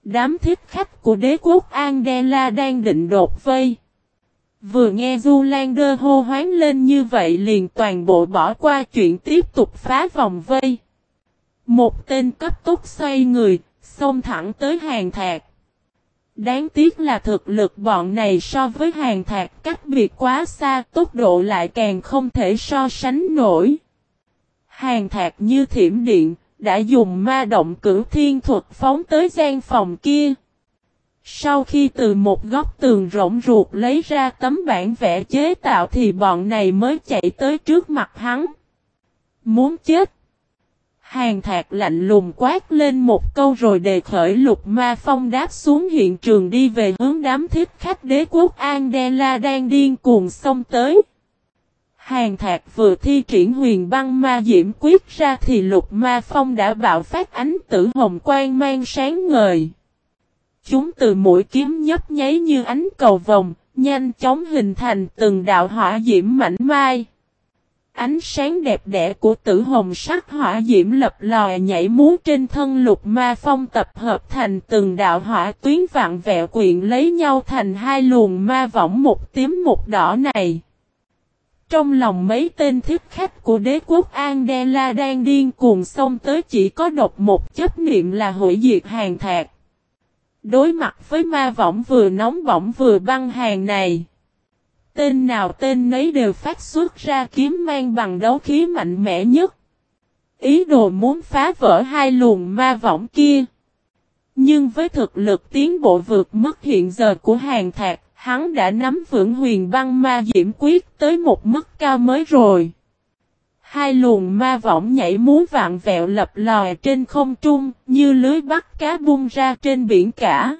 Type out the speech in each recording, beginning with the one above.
Đám thích khách của đế quốc Angela đang định đột vây. Vừa nghe Zoolander hô hoán lên như vậy liền toàn bộ bỏ qua chuyện tiếp tục phá vòng vây. Một tên cấp tốc xoay người, xông thẳng tới Hàng Thạc. Đáng tiếc là thực lực bọn này so với Hàng Thạc cách biệt quá xa, tốc độ lại càng không thể so sánh nổi. Hàng Thạc như thiểm điện, đã dùng ma động cửu thiên thuật phóng tới gian phòng kia. Sau khi từ một góc tường rỗng ruột lấy ra tấm bản vẽ chế tạo thì bọn này mới chạy tới trước mặt hắn. Muốn chết. Hàng Thạc lạnh lùng quát lên một câu rồi đề khởi lục ma phong đáp xuống hiện trường đi về hướng đám thích khách đế quốc Angela đang điên cuồng xông tới. Hàng Thạc vừa thi triển huyền băng ma diễm quyết ra thì lục ma phong đã bạo phát ánh tử hồng quang mang sáng ngời. Chúng từ mũi kiếm nhấp nháy như ánh cầu vồng, nhanh chóng hình thành từng đạo hỏa diễm mảnh mai. Ánh sáng đẹp đẽ của tử hồng sắc hỏa diễm lập lòi nhảy múa trên thân lục ma phong tập hợp thành từng đạo hỏa tuyến vạn vẹo quyện lấy nhau thành hai luồng ma võng một tím một đỏ này. Trong lòng mấy tên thích khách của đế quốc Angela đang điên cuồng xông tới chỉ có độc một chấp niệm là hủy diệt Hàng Thạc. Đối mặt với ma võng vừa nóng bỏng vừa băng hàng này. Tên nào tên nấy đều phát xuất ra kiếm mang bằng đấu khí mạnh mẽ nhất. Ý đồ muốn phá vỡ hai luồng ma võng kia. Nhưng với thực lực tiến bộ vượt mức hiện giờ của Hàng Thạc, hắn đã nắm vững huyền băng ma diễm quyết tới một mức cao mới rồi. Hai luồng ma võng nhảy múa vạn vẹo lập lòi trên không trung, như lưới bắt cá bung ra trên biển cả.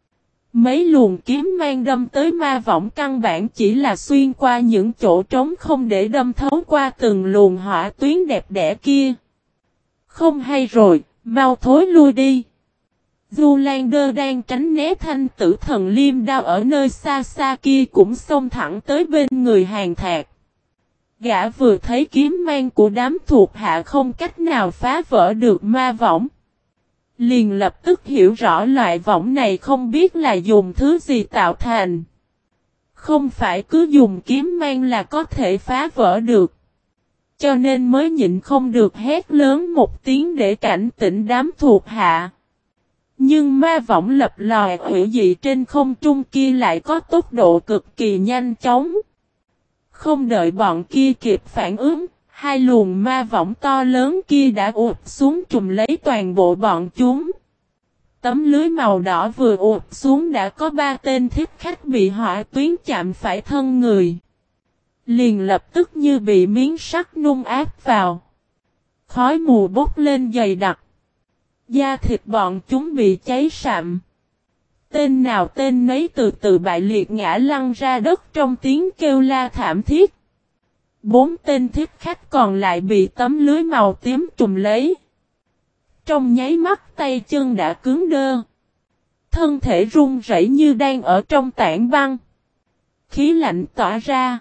Mấy luồng kiếm mang đâm tới ma võng căn bản chỉ là xuyên qua những chỗ trống không để đâm thấu qua từng luồng hỏa tuyến đẹp đẽ kia. Không hay rồi, mau thối lui đi. Zoolander đang tránh né thanh tử thần liêm đao ở nơi xa xa kia cũng xông thẳng tới bên người Hàng Thạc. Gã vừa thấy kiếm mang của đám thuộc hạ không cách nào phá vỡ được ma võng. Liền lập tức hiểu rõ loại võng này không biết là dùng thứ gì tạo thành. Không phải cứ dùng kiếm mang là có thể phá vỡ được. Cho nên mới nhịn không được hét lớn một tiếng để cảnh tỉnh đám thuộc hạ. Nhưng ma võng lập lòi hủy dị trên không trung kia lại có tốc độ cực kỳ nhanh chóng. Không đợi bọn kia kịp phản ứng, hai luồng ma võng to lớn kia đã ụp xuống trùm lấy toàn bộ bọn chúng. Tấm lưới màu đỏ vừa ụp xuống đã có 3 tên thích khách bị hỏa tuyến chạm phải thân người. Liền lập tức như bị miếng sắt nung áp vào. Khói mù bốc lên dày đặc. Da thịt bọn chúng bị cháy sạm. Tên nào tên nấy từ từ bại liệt ngã lăn ra đất trong tiếng kêu la thảm thiết. 4 tên thích khách còn lại bị tấm lưới màu tím trùm lấy. Trong nháy mắt tay chân đã cứng đơ. Thân thể run rẩy như đang ở trong tảng băng. Khí lạnh tỏa ra.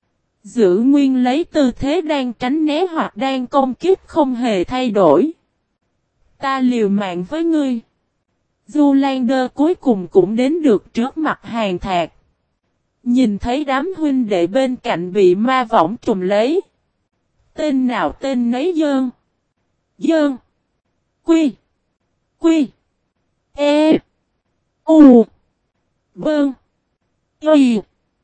Giữ nguyên lấy tư thế đang tránh né hoặc đang công kích không hề thay đổi. Ta liều mạng với ngươi. Zoolander cuối cùng cũng đến được trước mặt Hàng Thạc. Nhìn thấy đám huynh đệ bên cạnh bị ma võng trùm lấy. Tên nào tên nấy dơn. Dơn. Quy. Quy. E. U. Bơn. Y.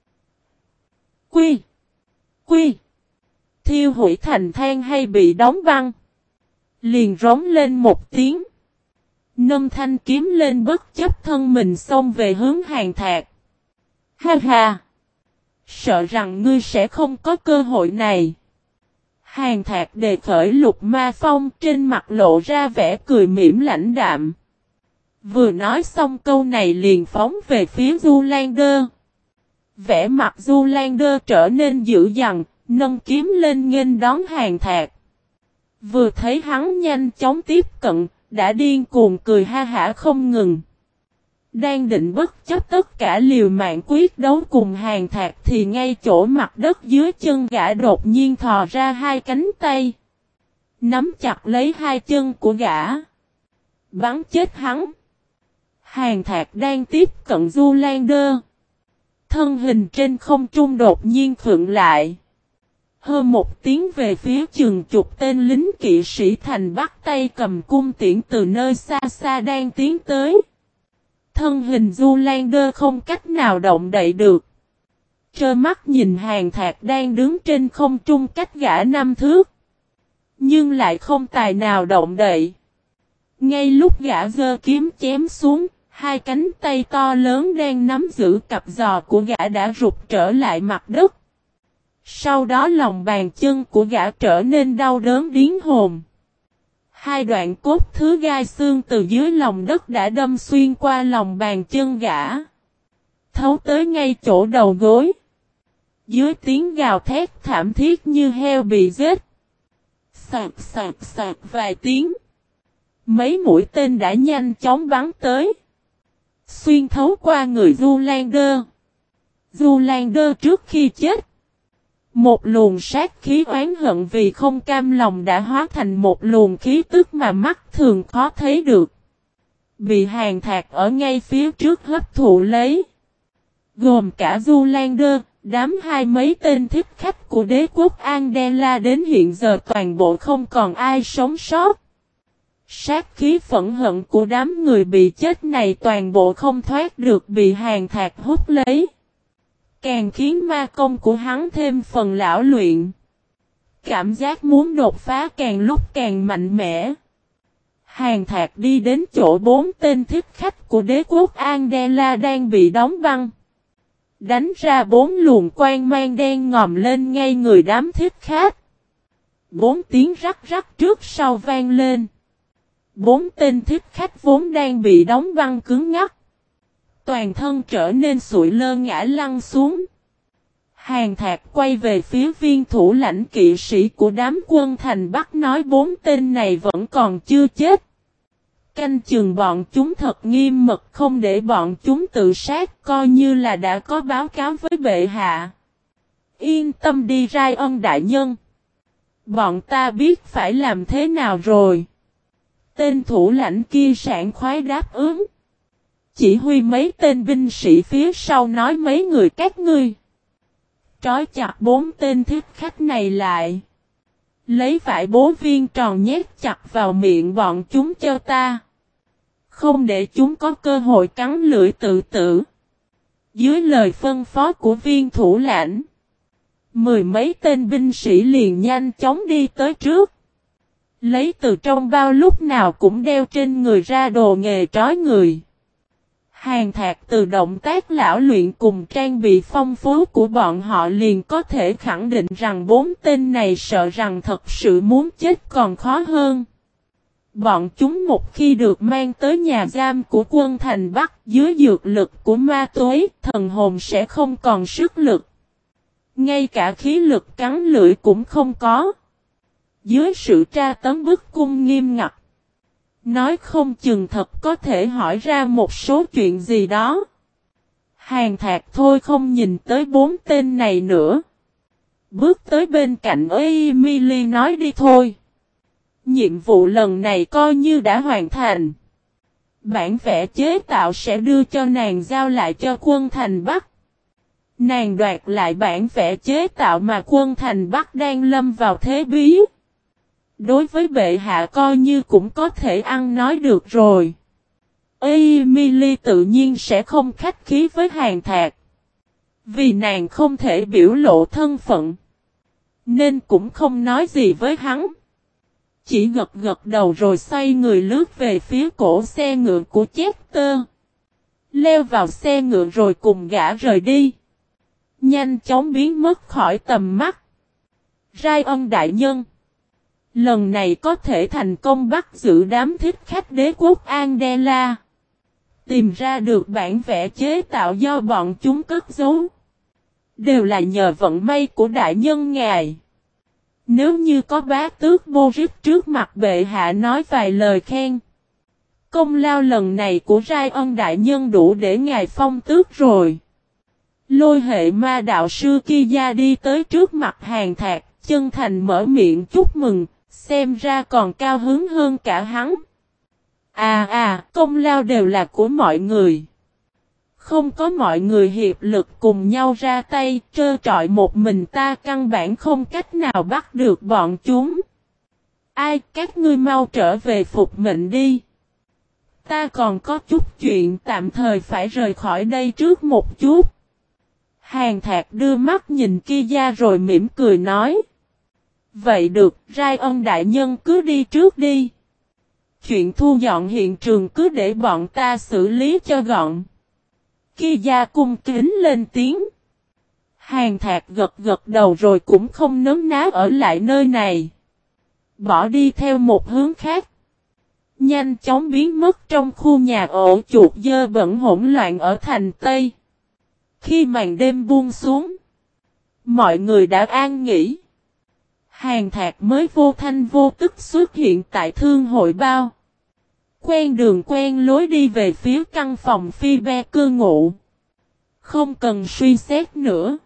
Quy. Quy. Thiêu hủy thành than hay bị đóng băng. Liền rống lên một tiếng. Nâng thanh kiếm lên bất chấp thân mình xông về hướng Hàng Thạc. Ha ha! Sợ rằng ngươi sẽ không có cơ hội này. Hàng Thạc đề khởi lục ma phong trên mặt lộ ra vẻ cười mỉm lãnh đạm. Vừa nói xong câu này liền phóng về phía Zoolander. Vẻ mặt Zoolander trở nên dữ dằn, nâng kiếm lên nghênh đón Hàng Thạc. Vừa thấy hắn nhanh chóng tiếp cận, đã điên cuồng cười ha hả không ngừng. Đang định bất chấp tất cả liều mạng quyết đấu cùng Hàng Thạc thì ngay chỗ mặt đất dưới chân gã đột nhiên thò ra hai cánh tay. Nắm chặt lấy hai chân của gã. Bắn chết hắn. Hàn Thạc đang tiếp cận Zoolander. Thân hình trên không trung đột nhiên khựng lại. Hơ một tiếng về phía chừng chục tên lính kỵ sĩ thành bắt tay cầm cung tiễn từ nơi xa xa đang tiến tới. Thân hình Zoolander không cách nào động đậy được. Trơ mắt nhìn Hàn Thạc đang đứng trên không trung cách gã 5 thước. Nhưng lại không tài nào động đậy. Ngay lúc gã giơ kiếm chém xuống, hai cánh tay to lớn đang nắm giữ cặp giò của gã đã rụt trở lại mặt đất. Sau đó lòng bàn chân của gã trở nên đau đớn điếng hồn. Hai đoạn cốt thứ gai xương từ dưới lòng đất đã đâm xuyên qua lòng bàn chân gã. Thấu tới ngay chỗ đầu gối. Dưới tiếng gào thét thảm thiết như heo bị giết. Sạc sạc sạc vài tiếng. Mấy mũi tên đã nhanh chóng bắn tới. Xuyên thấu qua người Zoolander. Zoolander trước khi chết. Một luồng sát khí oán hận vì không cam lòng đã hóa thành một luồng khí tức mà mắt thường khó thấy được. Bị Hàn Thạc ở ngay phía trước hấp thụ lấy. Gồm cả Zoolander, đám hai mấy tên thích khách của đế quốc Andela đến hiện giờ toàn bộ không còn ai sống sót. Sát khí phẫn hận của đám người bị chết này toàn bộ không thoát được bị Hàn Thạc hút lấy. Càng khiến ma công của hắn thêm phần lão luyện. Cảm giác muốn đột phá càng lúc càng mạnh mẽ. Hàn Thạc đi đến chỗ 4 tên thích khách của đế quốc Andela đang bị đóng băng. Đánh ra 4 luồng quang mang đen ngòm lên ngay người đám thích khách. 4 tiếng rắc rắc trước sau vang lên. 4 tên thích khách vốn đang bị đóng băng cứng ngắc. Toàn thân trở nên sụi lơ ngã lăn xuống. Hàn Thạc quay về phía viên thủ lãnh kỵ sĩ của đám quân thành Bắc nói 4 tên này vẫn còn chưa chết. Canh chừng bọn chúng thật nghiêm mật không để bọn chúng tự sát coi như là đã có báo cáo với bệ hạ. Yên tâm đi Ryan đại nhân. Bọn ta biết phải làm thế nào rồi. Tên thủ lãnh kia sảng khoái đáp ứng. Chỉ huy mấy tên binh sĩ phía sau nói mấy người các ngươi. Trói chặt 4 tên thích khách này lại. Lấy vải bố viên tròn nhét chặt vào miệng bọn chúng cho ta. Không để chúng có cơ hội cắn lưỡi tự tử. Dưới lời phân phó của viên thủ lãnh. 10 mấy tên binh sĩ liền nhanh chóng đi tới trước. Lấy từ trong bao lúc nào cũng đeo trên người ra đồ nghề trói người. Hàn Thạc từ động tác lão luyện cùng trang bị phong phú của bọn họ liền có thể khẳng định rằng 4 tên này sợ rằng thật sự muốn chết còn khó hơn. Bọn chúng một khi được mang tới nhà giam của quân thành Bắc dưới dược lực của ma túy, thần hồn sẽ không còn sức lực. Ngay cả khí lực cắn lưỡi cũng không có. Dưới sự tra tấn bức cung nghiêm ngặt. Nói không chừng thật có thể hỏi ra một số chuyện gì đó. Hàn Thạc thôi không nhìn tới 4 tên này nữa. Bước tới bên cạnh Emily nói đi thôi. Nhiệm vụ lần này coi như đã hoàn thành. Bản vẽ chế tạo sẽ đưa cho nàng giao lại cho quân thành Bắc. Nàng đoạt lại bản vẽ chế tạo mà quân thành Bắc đang lâm vào thế bí. Đối với bệ hạ coi như cũng có thể ăn nói được rồi. Emily tự nhiên sẽ không khách khí với Hàn Thạc. Vì nàng không thể biểu lộ thân phận. Nên cũng không nói gì với hắn. Chỉ gật gật đầu rồi xoay người lướt về phía cổ xe ngựa của Chester. Leo vào xe ngựa rồi cùng gã rời đi. Nhanh chóng biến mất khỏi tầm mắt. Ryan đại nhân. Lần này có thể thành công bắt giữ đám thích khách đế quốc Andela. Tìm ra được bản vẽ chế tạo do bọn chúng cất giấu. Đều là nhờ vận may của đại nhân ngài. Nếu như có bá tước Boris trước mặt bệ hạ nói vài lời khen. Công lao lần này của Ryan đại nhân đủ để ngài phong tước rồi. Lôi hệ ma đạo sư Kiya đi tới trước mặt Hàn Thạc, chân thành mở miệng chúc mừng, xem ra còn cao hứng hơn cả hắn. Công lao đều là của mọi người. Không có mọi người hiệp lực cùng nhau ra tay, trơ trọi một mình ta căn bản không cách nào bắt được bọn chúng. Ai, các ngươi mau trở về phục mệnh đi. Ta còn có chút chuyện tạm thời phải rời khỏi đây trước một chút. Hàn Thạc đưa mắt nhìn Kia rồi mỉm cười nói. Vậy được, Ryan đại nhân cứ đi trước đi. Chuyện thu dọn hiện trường cứ để bọn ta xử lý cho gọn. Kia cung kính lên tiếng. Hàn Thạc gật gật đầu rồi cũng không nấn ná ở lại nơi này. Bỏ đi theo một hướng khác. Nhanh chóng biến mất trong khu nhà ổ chuột dơ bẩn hỗn loạn ở thành Tây. Khi màn đêm buông xuống, mọi người đã an nghỉ. Hàn Thạc mới vô thanh vô tức xuất hiện tại thương hội bao. Quen đường quen lối đi về phía căn phòng Phi Be cư ngụ. Không cần suy xét nữa.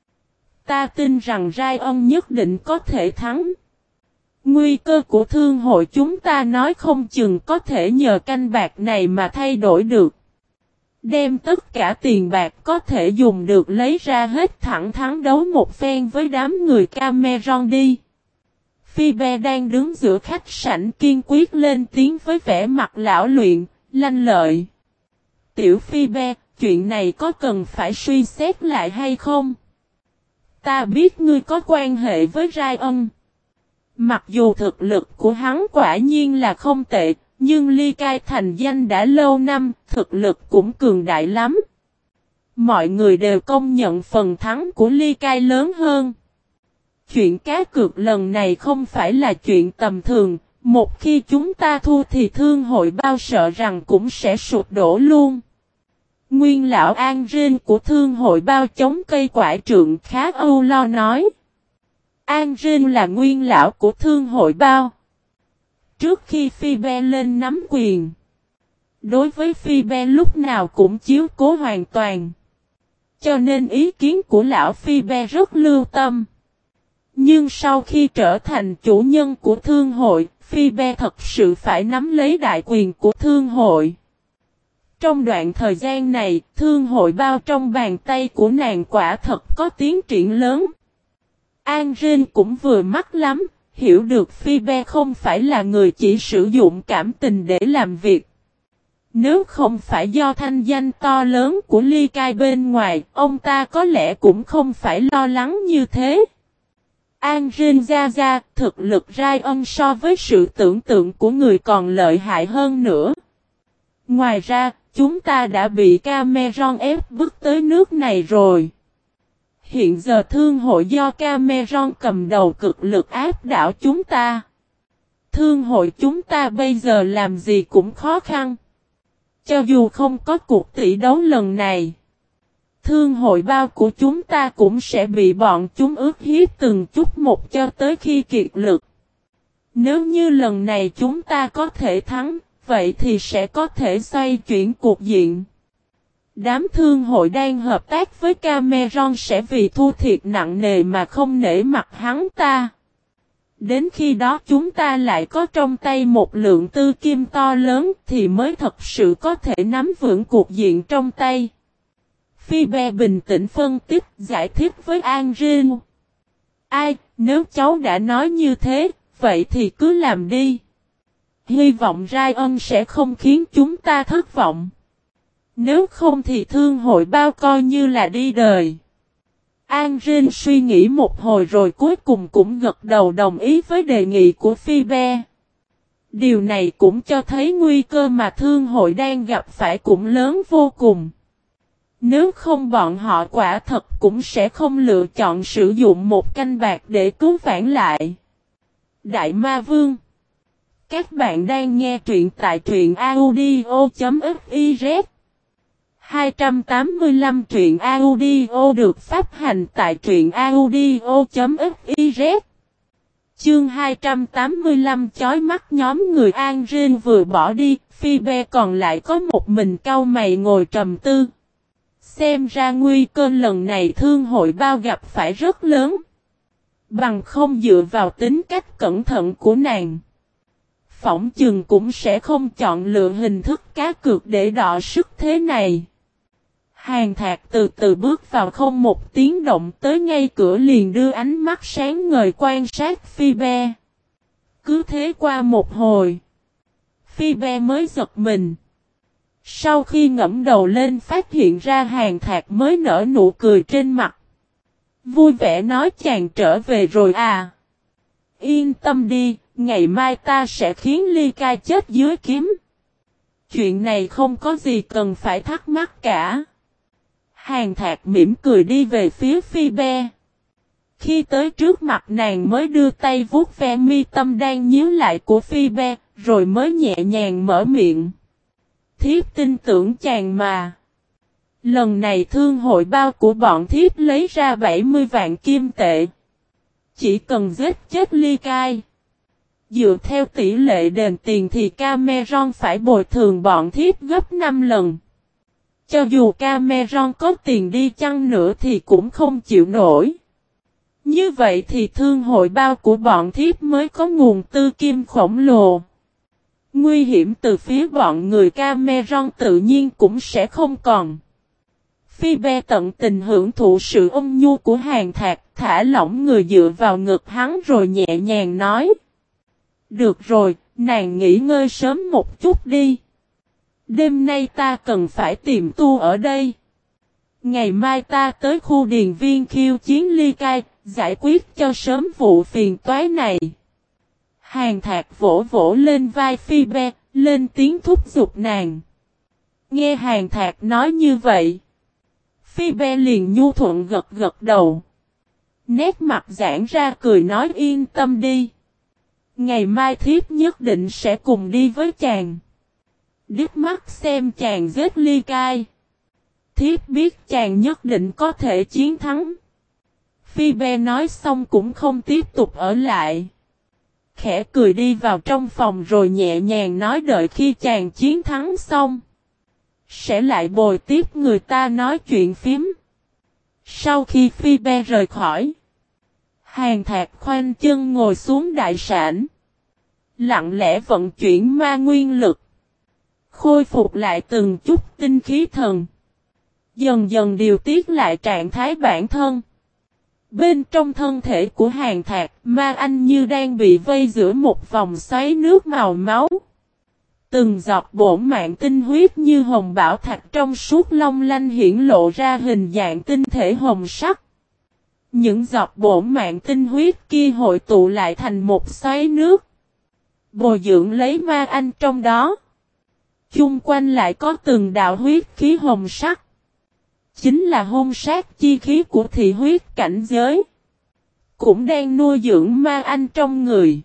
Ta tin rằng Ryan nhất định có thể thắng. Nguy cơ của thương hội chúng ta nói không chừng có thể nhờ canh bạc này mà thay đổi được. Đem tất cả tiền bạc có thể dùng được lấy ra hết thẳng thắn đấu một phen với đám người Cameron đi. Phoebe đang đứng giữa khách sảnh kiên quyết lên tiếng với vẻ mặt lão luyện, lanh lợi. Tiểu Phoebe, chuyện này có cần phải suy xét lại hay không? Ta biết ngươi có quan hệ với Ryan. Mặc dù thực lực của hắn quả nhiên là không tệ, nhưng Ly Khai thành danh đã lâu năm, thực lực cũng cường đại lắm. Mọi người đều công nhận phần thắng của Ly Khai lớn hơn. Chuyện cá cược lần này không phải là chuyện tầm thường, một khi chúng ta thua thì thương hội bao sợ rằng cũng sẽ sụp đổ luôn. Nguyên lão An Rên của thương hội bao chống cây quải trượng khá âu lo nói. An Rên là nguyên lão của thương hội bao. Trước khi Phoebe lên nắm quyền, đối với Phoebe lúc nào cũng chiếu cố hoàn toàn. Cho nên ý kiến của lão Phoebe rất lưu tâm. Nhưng sau khi trở thành chủ nhân của thương hội, Phoebe thật sự phải nắm lấy đại quyền của thương hội. Trong đoạn thời gian này, thương hội bao trong bàn tay của nàng quả thật có tiến triển lớn. An Rên cũng vừa mắt lắm, hiểu được Phoebe không phải là người chỉ sử dụng cảm tình để làm việc. Nếu không phải do thanh danh to lớn của Ly Khai bên ngoài, ông ta có lẽ cũng không phải lo lắng như thế. An Rên ra, thực lực Ryan so với sự tưởng tượng của người còn lợi hại hơn nữa. Ngoài ra, chúng ta đã bị Cameron ép bước tới nước này rồi. Hiện giờ thương hội do Cameron cầm đầu cực lực áp đảo chúng ta. Thương hội chúng ta bây giờ làm gì cũng khó khăn. Cho dù không có cuộc tỷ đấu lần này, thương hội bao của chúng ta cũng sẽ bị bọn chúng ức hiếp từng chút một cho tới khi kiệt lực. Nếu như lần này chúng ta có thể thắng, vậy thì sẽ có thể xoay chuyển cuộc diện. Đám thương hội đang hợp tác với Cameron sẽ vì thua thiệt nặng nề mà không nể mặt hắn ta. Đến khi đó chúng ta lại có trong tay một lượng tư kim to lớn thì mới thật sự có thể nắm vững cuộc diện trong tay. Phoebe bình tĩnh phân tích giải thích với An Rên. Ai, nếu cháu đã nói như thế, vậy thì cứ làm đi. Hy vọng Ryan sẽ không khiến chúng ta thất vọng. Nếu không thì thương hội bao coi như là đi đời. An Rên suy nghĩ một hồi rồi cuối cùng cũng gật đầu đồng ý với đề nghị của Phoebe. Điều này cũng cho thấy nguy cơ mà thương hội đang gặp phải cũng lớn vô cùng. Nếu không bọn họ quả thật cũng sẽ không lựa chọn sử dụng một canh bạc để cứu vãn lại. Đại Ma Vương. Các bạn đang nghe truyện tại truyện audio.fiz. 285 truyện audio được phát hành tại truyện audio.fiz. Chương 285 chói mắt nhóm người An Rên vừa bỏ đi, Phoebe còn lại có một mình cau mày ngồi trầm tư. Xem ra nguy cơ lần này thương hội bao gặp phải rất lớn. Bằng không dựa vào tính cách cẩn thận của nàng, phỏng chừng cũng sẽ không chọn lựa hình thức cá cược để đọ sức thế này. Hàn Thạc từ từ bước vào không một tiếng động tới ngay cửa liền đưa ánh mắt sáng ngời quan sát Phi Be. Cứ thế qua một hồi, Phi Be mới giật mình. Sau khi ngẫm đầu lên phát hiện ra Hàn Thạc mới nở nụ cười trên mặt. Vui vẻ nói chàng trở về rồi à. Yên tâm đi, ngày mai ta sẽ khiến Ly Ca chết dưới kiếm. Chuyện này không có gì cần phải thắc mắc cả. Hàn Thạc mỉm cười đi về phía Phi Be. Khi tới trước mặt nàng mới đưa tay vuốt ve mi tâm đang nhíu lại của Phi Be, rồi mới nhẹ nhàng mở miệng. Thiếp tin tưởng chàng mà. Lần này thương hội bao của bọn thiếp lấy ra 70 vạn kim tệ. Chỉ cần giết chết Ly Cai. Dựa theo tỷ lệ đền tiền thì Cameron phải bồi thường bọn thiếp gấp 5 lần. Cho dù Cameron có tiền đi chăng nữa thì cũng không chịu nổi. Như vậy thì thương hội bao của bọn thiếp mới có nguồn tư kim khổng lồ. Nguy hiểm từ phía bọn người Cameron tự nhiên cũng sẽ không còn. Phi Be tận tình hưởng thụ sự ôn nhu của Hàn Thạc, thả lỏng người dựa vào ngực hắn rồi nhẹ nhàng nói. Được rồi, nàng nghỉ ngơi sớm một chút đi. Đêm nay ta cần phải tìm tu ở đây. Ngày mai ta tới khu điền viên khiêu chiến Ly Cai, giải quyết cho sớm vụ phiền toái này. Hàn Thạc vỗ vỗ lên vai Phi Be, lên tiếng thúc giục nàng. Nghe Hàn Thạc nói như vậy, Phi Be liền nhu thuận gật gật đầu. Nét mặt giãn ra cười nói yên tâm đi. Ngày mai thiếp nhất định sẽ cùng đi với chàng. Điếc mắt xem chàng giết Ly Cai. Thiếp biết chàng nhất định có thể chiến thắng. Phi Be nói xong cũng không tiếp tục ở lại. Khẽ cười đi vào trong phòng rồi nhẹ nhàng nói đợi khi chàng chiến thắng xong. Sẽ lại bồi tiếp người ta nói chuyện phím. Sau khi Phi Be rời khỏi, Hàn Thạc khoanh chân ngồi xuống đại sảnh. Lặng lẽ vận chuyển ma nguyên lực. Khôi phục lại từng chút tinh khí thần. Dần dần điều tiết lại trạng thái bản thân. Bên trong thân thể của Hàn Thạc, ma anh như đang bị vây giữa một vòng xoáy nước màu máu. Từng giọt bổn mạng tinh huyết như hồng bảo thạch trong suốt long lanh hiển lộ ra hình dạng tinh thể hồng sắc. Những giọt bổn mạng tinh huyết kia hội tụ lại thành một xoáy nước. Bồi dưỡng lấy ma anh trong đó. Chung quanh lại có từng đạo huyết khí hồng sắc. Chính là hung sát chi khí của thị huyết cảnh giới. Cũng đang nuôi dưỡng ma anh trong người.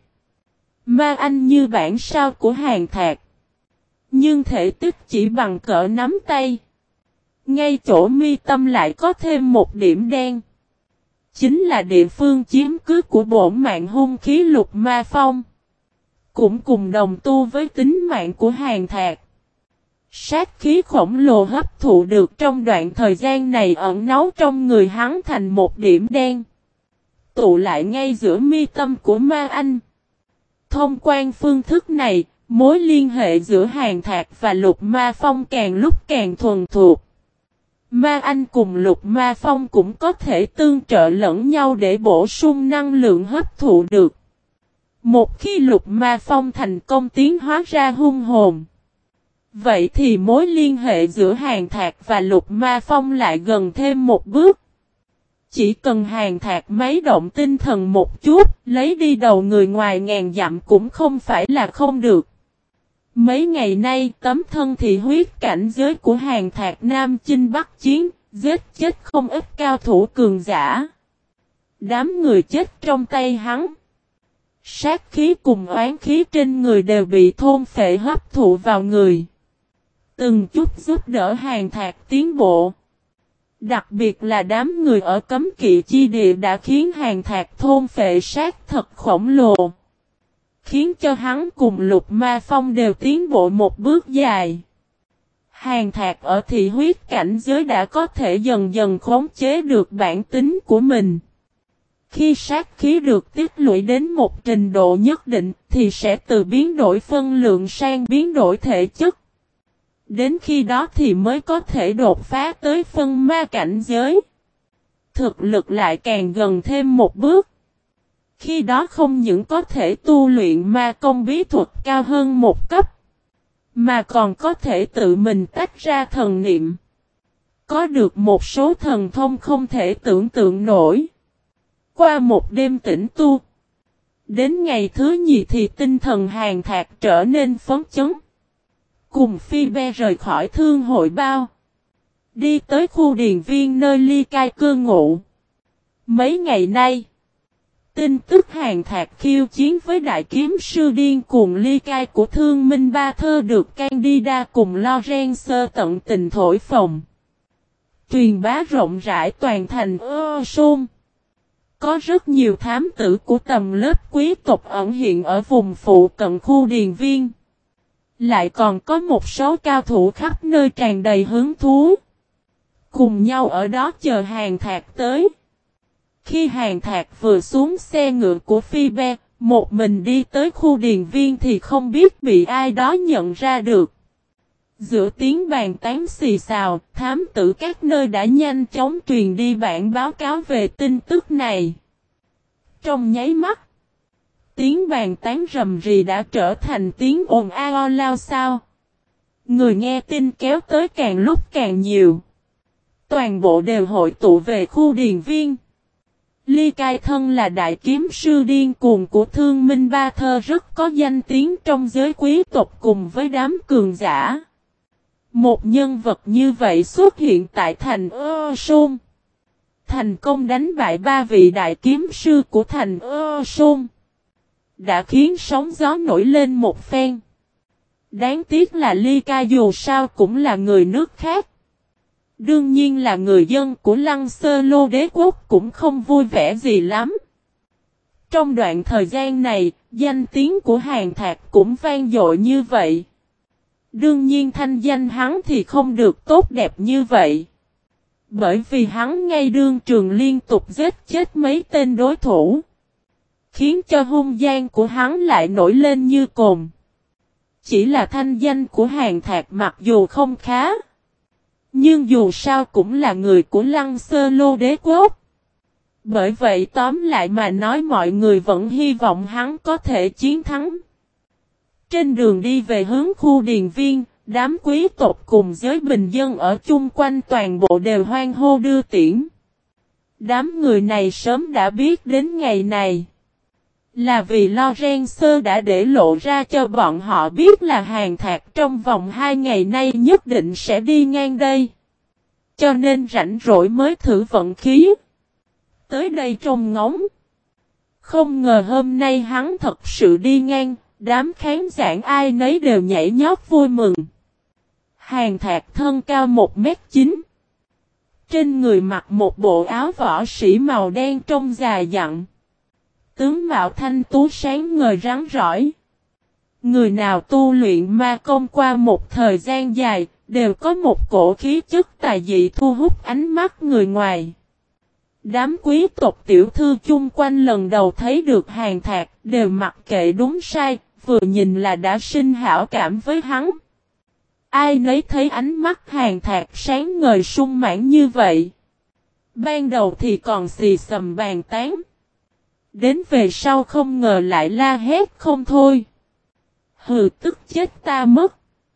Ma anh như bản sao của Hàn Thạc. Nhưng thể tích chỉ bằng cỡ nắm tay. Ngay chỗ mi tâm lại có thêm một điểm đen. Chính là địa phương chiếm cứ của bổn mạng hung khí lục ma phong. Cũng cùng đồng tu với tính mạng của Hàn Thạc. Sát khí khổng lồ hấp thụ được trong đoạn thời gian này ẩn náu trong người hắn thành một điểm đen. Tụ lại ngay giữa mi tâm của ma anh. Thông qua phương thức này, mối liên hệ giữa Hàn Thạc và Lục Ma Phong càng lúc càng thuần thuộc. Ma anh cùng Lục Ma Phong cũng có thể tương trợ lẫn nhau để bổ sung năng lượng hấp thụ được. Một khi Lục Ma Phong thành công tiến hóa ra hung hồn, vậy thì mối liên hệ giữa Hàn Thạc và Lục Ma Phong lại gần thêm một bước. Chỉ cần Hàn Thạc mấy động tinh thần một chút, lấy đi đầu người ngoài ngàn dặm cũng không phải là không được. Mấy ngày nay, tấm thân thị huyết cảnh giới của Hàn Thạc Nam chinh bắc chiến, giết chết không ít cao thủ cường giả. Đám người chết trong tay hắn. Sát khí cùng oán khí trên người đều bị thôn phệ hấp thụ vào người. Từng chút giúp đỡ Hàn Thạc tiến bộ. Đặc biệt là đám người ở cấm kỵ chi địa đã khiến Hàn Thạc thôn phệ sát thật khổng lồ. Khiến cho hắn cùng Lục Ma Phong đều tiến bộ một bước dài. Hàn Thạc ở thị huyết cảnh giới đã có thể dần dần khống chế được bản tính của mình. Khi sát khí được tích lũy đến một trình độ nhất định thì sẽ từ biến đổi phân lượng sang biến đổi thể chất. Đến khi đó thì mới có thể đột phá tới phân ma cảnh giới. Thực lực lại càng gần thêm một bước. Khi đó không những có thể tu luyện ma công bí thuật cao hơn một cấp, mà còn có thể tự mình tách ra thần niệm. Có được một số thần thông không thể tưởng tượng nổi. Qua một đêm tĩnh tu, đến ngày thứ nhì thì tinh thần Hàn Thạc trở nên phấn chấn. Cùng Phi Be rời khỏi thương hội bao. Đi tới khu điền viên nơi Ly Cai cư ngụ. Mấy ngày nay, tin tức Hàn Thạc khiêu chiến với đại kiếm sư điên cuồng Ly Cai của Thương Minh Ba Thơ được Candida cùng Lorenzo tận tình thổi phồng. Truyền bá rộng rãi toàn thành Sôn. Có rất nhiều thám tử của tầm lớp quý tộc ẩn hiện ở vùng phụ cận khu điền viên. Lại còn có một số cao thủ khắp nơi tràn đầy hứng thú. Cùng nhau ở đó chờ Hàn Thạc tới. Khi Hàn Thạc vừa xuống xe ngựa của Phi Be, một mình đi tới khu điền viên thì không biết bị ai đó nhận ra được. Giữa tiếng bàn tán xì xào, thám tử các nơi đã nhanh chóng truyền đi bản báo cáo về tin tức này. Trong nháy mắt, tiếng bàn tán rầm rì đã trở thành tiếng ồn ào lao xao. Người nghe tin kéo tới càng lúc càng nhiều. Toàn bộ đều hội tụ về khu điền viên. Ly Cai thân là đại kiếm sư điên cuồng của Thương Minh Ba Thơ rất có danh tiếng trong giới quý tộc cùng với đám cường giả. Một nhân vật như vậy xuất hiện tại thành Sôn. Thành công đánh bại 3 vị đại kiếm sư của thành Sôn. Đã khiến sóng gió nổi lên một phen. Đáng tiếc là Ly Cai dù sao cũng là người nước khác. Đương nhiên là người dân của Lăng Sơ Lô đế quốc cũng không vui vẻ gì lắm. Trong đoạn thời gian này, danh tiếng của Hàn Thạc cũng vang dội như vậy. Đương nhiên thanh danh hắn thì không được tốt đẹp như vậy. Bởi vì hắn ngay đương trường liên tục giết chết mấy tên đối thủ. Khiến cho hung gian của hắn lại nổi lên như cồn. Chỉ là thanh danh của Hàn Thạc mặc dù không khá. Nhưng dù sao cũng là người của Lăng Sơ Lô đế quốc. Bởi vậy tóm lại mà nói mọi người vẫn hy vọng hắn có thể chiến thắng. Trên đường đi về hướng khu điền viên, đám quý tộc cùng giới bình dân ở chung quanh toàn bộ đều hoan hô đưa tiễn. Đám người này sớm đã biết đến ngày này. Là vì Lorenzo đã để lộ ra cho bọn họ biết là Hàn Thạc trong vòng 2 ngày nay nhất định sẽ đi ngang đây. Cho nên rảnh rỗi mới thử vận khí. Tới đây trông ngóng. Không ngờ hôm nay hắn thật sự đi ngang, đám khán giả ai nấy đều nhảy nhót vui mừng. Hàn Thạc thân cao 1m9. Trên người mặc một bộ áo võ sĩ màu đen trông dài dặn. Tướng mạo thanh tú sáng ngời rắn rỏi. Người nào tu luyện ma công qua một thời gian dài, đều có một cổ khí chất tài dị thu hút ánh mắt người ngoài. Đám quý tộc tiểu thư chung quanh lần đầu thấy được Hàn Thạc, đều mặc kệ đúng sai, vừa nhìn là đã sinh hảo cảm với hắn. Ai nấy thấy ánh mắt Hàn Thạc sáng ngời sung mãn như vậy. Ban đầu thì còn xì xầm bàn tán. Đến về sau không ngờ lại la hét không thôi. Hừ, tức chết ta mất.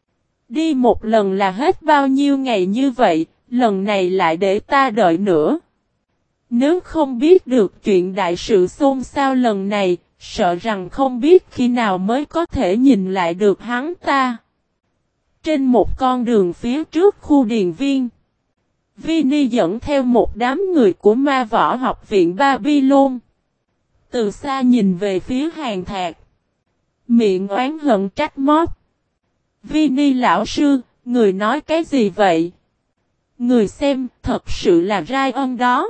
Đi một lần là hết bao nhiêu ngày như vậy, lần này lại để ta đợi nữa. Nếu không biết được chuyện đại sự xôn xao lần này, sợ rằng không biết khi nào mới có thể nhìn lại được hắn ta. Trên một con đường phía trước khu điền viên, Vinny dẫn theo một đám người của ma võ học viện Babylon. Từ xa nhìn về phía Hàn Thạc, miệng oán hận trách móc. Vinny lão sư, người nói cái gì vậy? Người xem, thật sự là Ryan đó.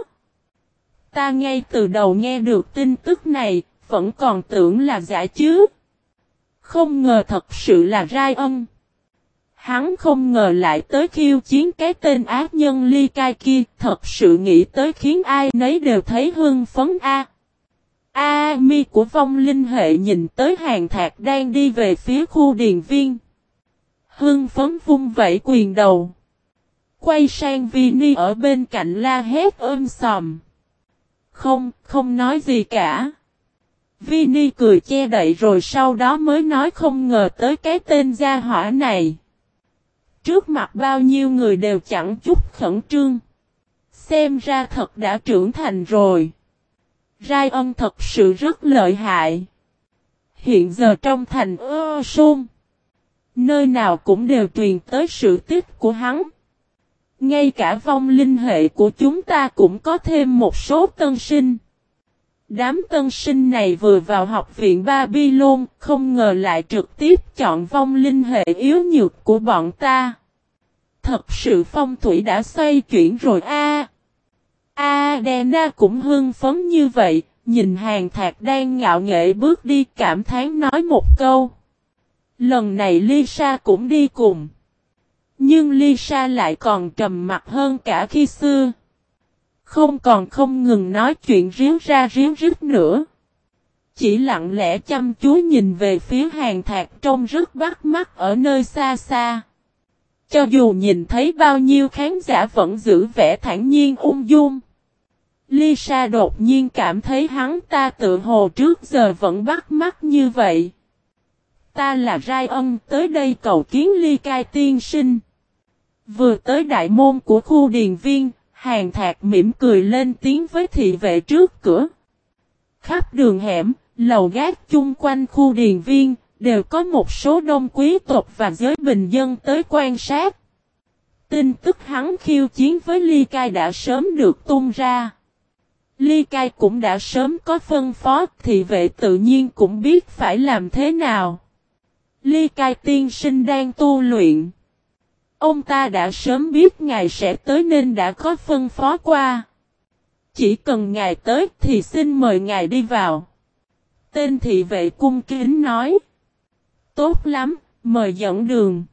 Ta ngay từ đầu nghe được tin tức này, vẫn còn tưởng là giả chứ. Không ngờ thật sự là Ryan. Hắn không ngờ lại tới khiêu chiến cái tên ác nhân Ly Cai kia, thật sự nghĩ tới khiến ai nấy đều thấy hưng phấn a. Mi của vong linh hệ nhìn tới Hàn Thạc đang đi về phía khu điền viên. Hưng phấn vung vẩy quyền đầu. Quay sang Vini ở bên cạnh la hét sòm. Không nói gì cả. Vini cười che đậy rồi sau đó mới nói không ngờ tới cái tên gia hỏa này. Trước mặt bao nhiêu người đều chẳng chút khẩn trương. Xem ra thật đã trưởng thành rồi. Ryan thật sự rất lợi hại. Hiện giờ trong thành Sôn, nơi nào cũng đều truyền tới sự tích của hắn. Ngay cả vong linh hệ của chúng ta cũng có thêm một số tân sinh. Đám tân sinh này vừa vào học viện Babylon, không ngờ lại trực tiếp chọn vong linh hệ yếu nhược của bọn ta. Thật sự phong thủy đã xoay chuyển rồi a. Adena cũng hưng phấn như vậy, nhìn Hàn Thạc đang ngạo nghễ bước đi cảm thán nói một câu. Lần này Lisa cũng đi cùng. Nhưng Lisa lại còn trầm mặc hơn cả khi xưa. Không ngừng nói chuyện ríu ra ríu rít nữa. Chỉ lặng lẽ chăm chú nhìn về phía Hàn Thạc trông rất bắt mắt ở nơi xa xa. Cho dù nhìn thấy bao nhiêu khán giả vẫn giữ vẻ thản nhiên ung dung. Lisa đột nhiên cảm thấy hắn ta tự hồ trước giờ vẫn bắt mắt như vậy. Ta là Ryan tới đây cầu kiến Ly Cai tiên sinh. Vừa tới đại môn của khu điền viên, Hàn Thạc mỉm cười lên tiếng với thị vệ trước cửa. Khắp đường hẻm, lầu gác chung quanh khu điền viên, đều có một số đông quý tộc và giới bình dân tới quan sát. Tin tức hắn khiêu chiến với Ly Cai đã sớm được tung ra. Ly Cai cũng đã sớm có phân phó, thị vệ tự nhiên cũng biết phải làm thế nào. Ly Cai tiên sinh đang tu luyện. Ông ta đã sớm biết ngài sẽ tới nên đã có phân phó qua. Chỉ cần ngài tới thì xin mời ngài đi vào. Tên thị vệ cung kính nói. Tốt lắm, mời dẫn đường.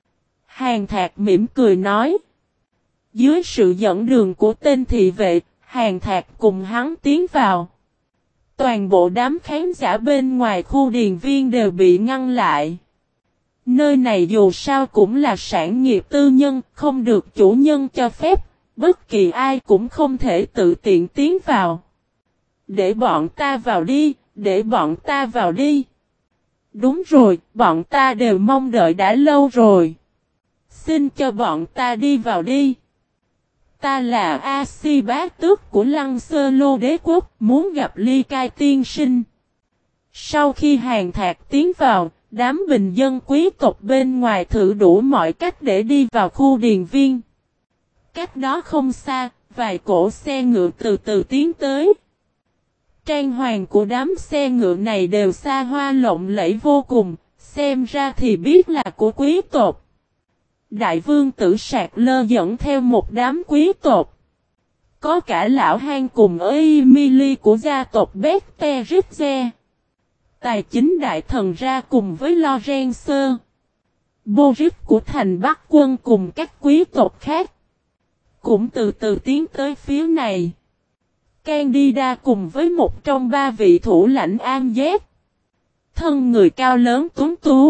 Hàn Thạc mỉm cười nói. Dưới sự dẫn đường của tên thị vệ, Hàn Thạc cùng hắn tiến vào. Toàn bộ đám khán giả bên ngoài khu điền viên đều bị ngăn lại. Nơi này dù sao cũng là sản nghiệp tư nhân, không được chủ nhân cho phép, bất kỳ ai cũng không thể tự tiện tiến vào. Để bọn ta vào đi, để bọn ta vào đi. Đúng rồi, bọn ta đều mong đợi đã lâu rồi. Xin cho bọn ta đi vào đi. Ta là A-si bá tước của Lăng Sơ Lô đế quốc, muốn gặp Ly Cai tiên sinh. Sau khi Hàn Thạc tiến vào, đám bình dân quý tộc bên ngoài thử đủ mọi cách để đi vào khu điền viên. Cách đó không xa, vài cỗ xe ngựa từ từ tiến tới. Trang hoàng của đám xe ngựa này đều xa hoa lộng lẫy vô cùng, xem ra thì biết là của quý tộc. Đại vương tử Sạc Lơ dẫn theo một đám quý tộc. Có cả lão hang cùng Emily của gia tộc Betteridge. Tài chính đại thần ra cùng với Lorenzo. Boris của thành Bắc quân cùng các quý tộc khác. Cũng từ từ tiến tới phía này. Candida cùng với một trong ba vị thủ lãnh Amjet. Thân người cao lớn tuấn tú.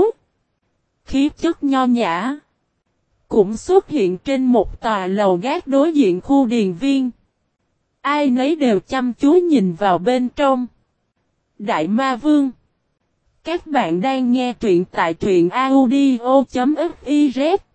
Khí chất nho nhã. Cũng xuất hiện trên một tòa lầu gác đối diện khu điền viên. Ai nấy đều chăm chú nhìn vào bên trong. Đại Ma Vương. Các bạn đang nghe truyện tại truyện audio.fiz.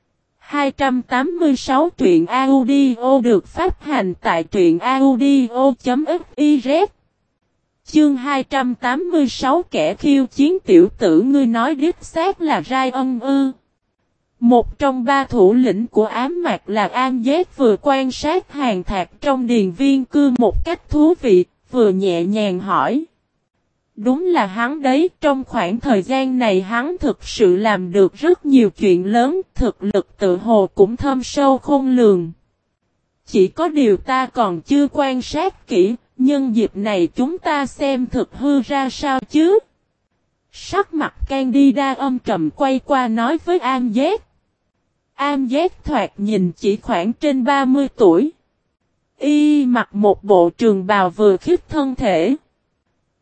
286 truyện audio được phát hành tại truyện audio.fiz. Chương 286 kẻ khiêu chiến tiểu tử ngươi nói đích xác là Ryan ư. Một trong ba thủ lĩnh của ám mạc là Amjet vừa quan sát Hàn Thạc trong điền viên cư một cách thú vị, vừa nhẹ nhàng hỏi. Đúng là hắn đấy, trong khoảng thời gian này hắn thực sự làm được rất nhiều chuyện lớn, thực lực tự hồ cũng thâm sâu khôn lường. Chỉ có điều ta còn chưa quan sát kỹ, nhân dịp này chúng ta xem thực hư ra sao chứ. Sắc mặt Candida âm trầm quay qua nói với Amjet. Amjet thoạt nhìn chỉ khoảng trên 30 tuổi. Y mặc một bộ trường bào vừa khít thân thể.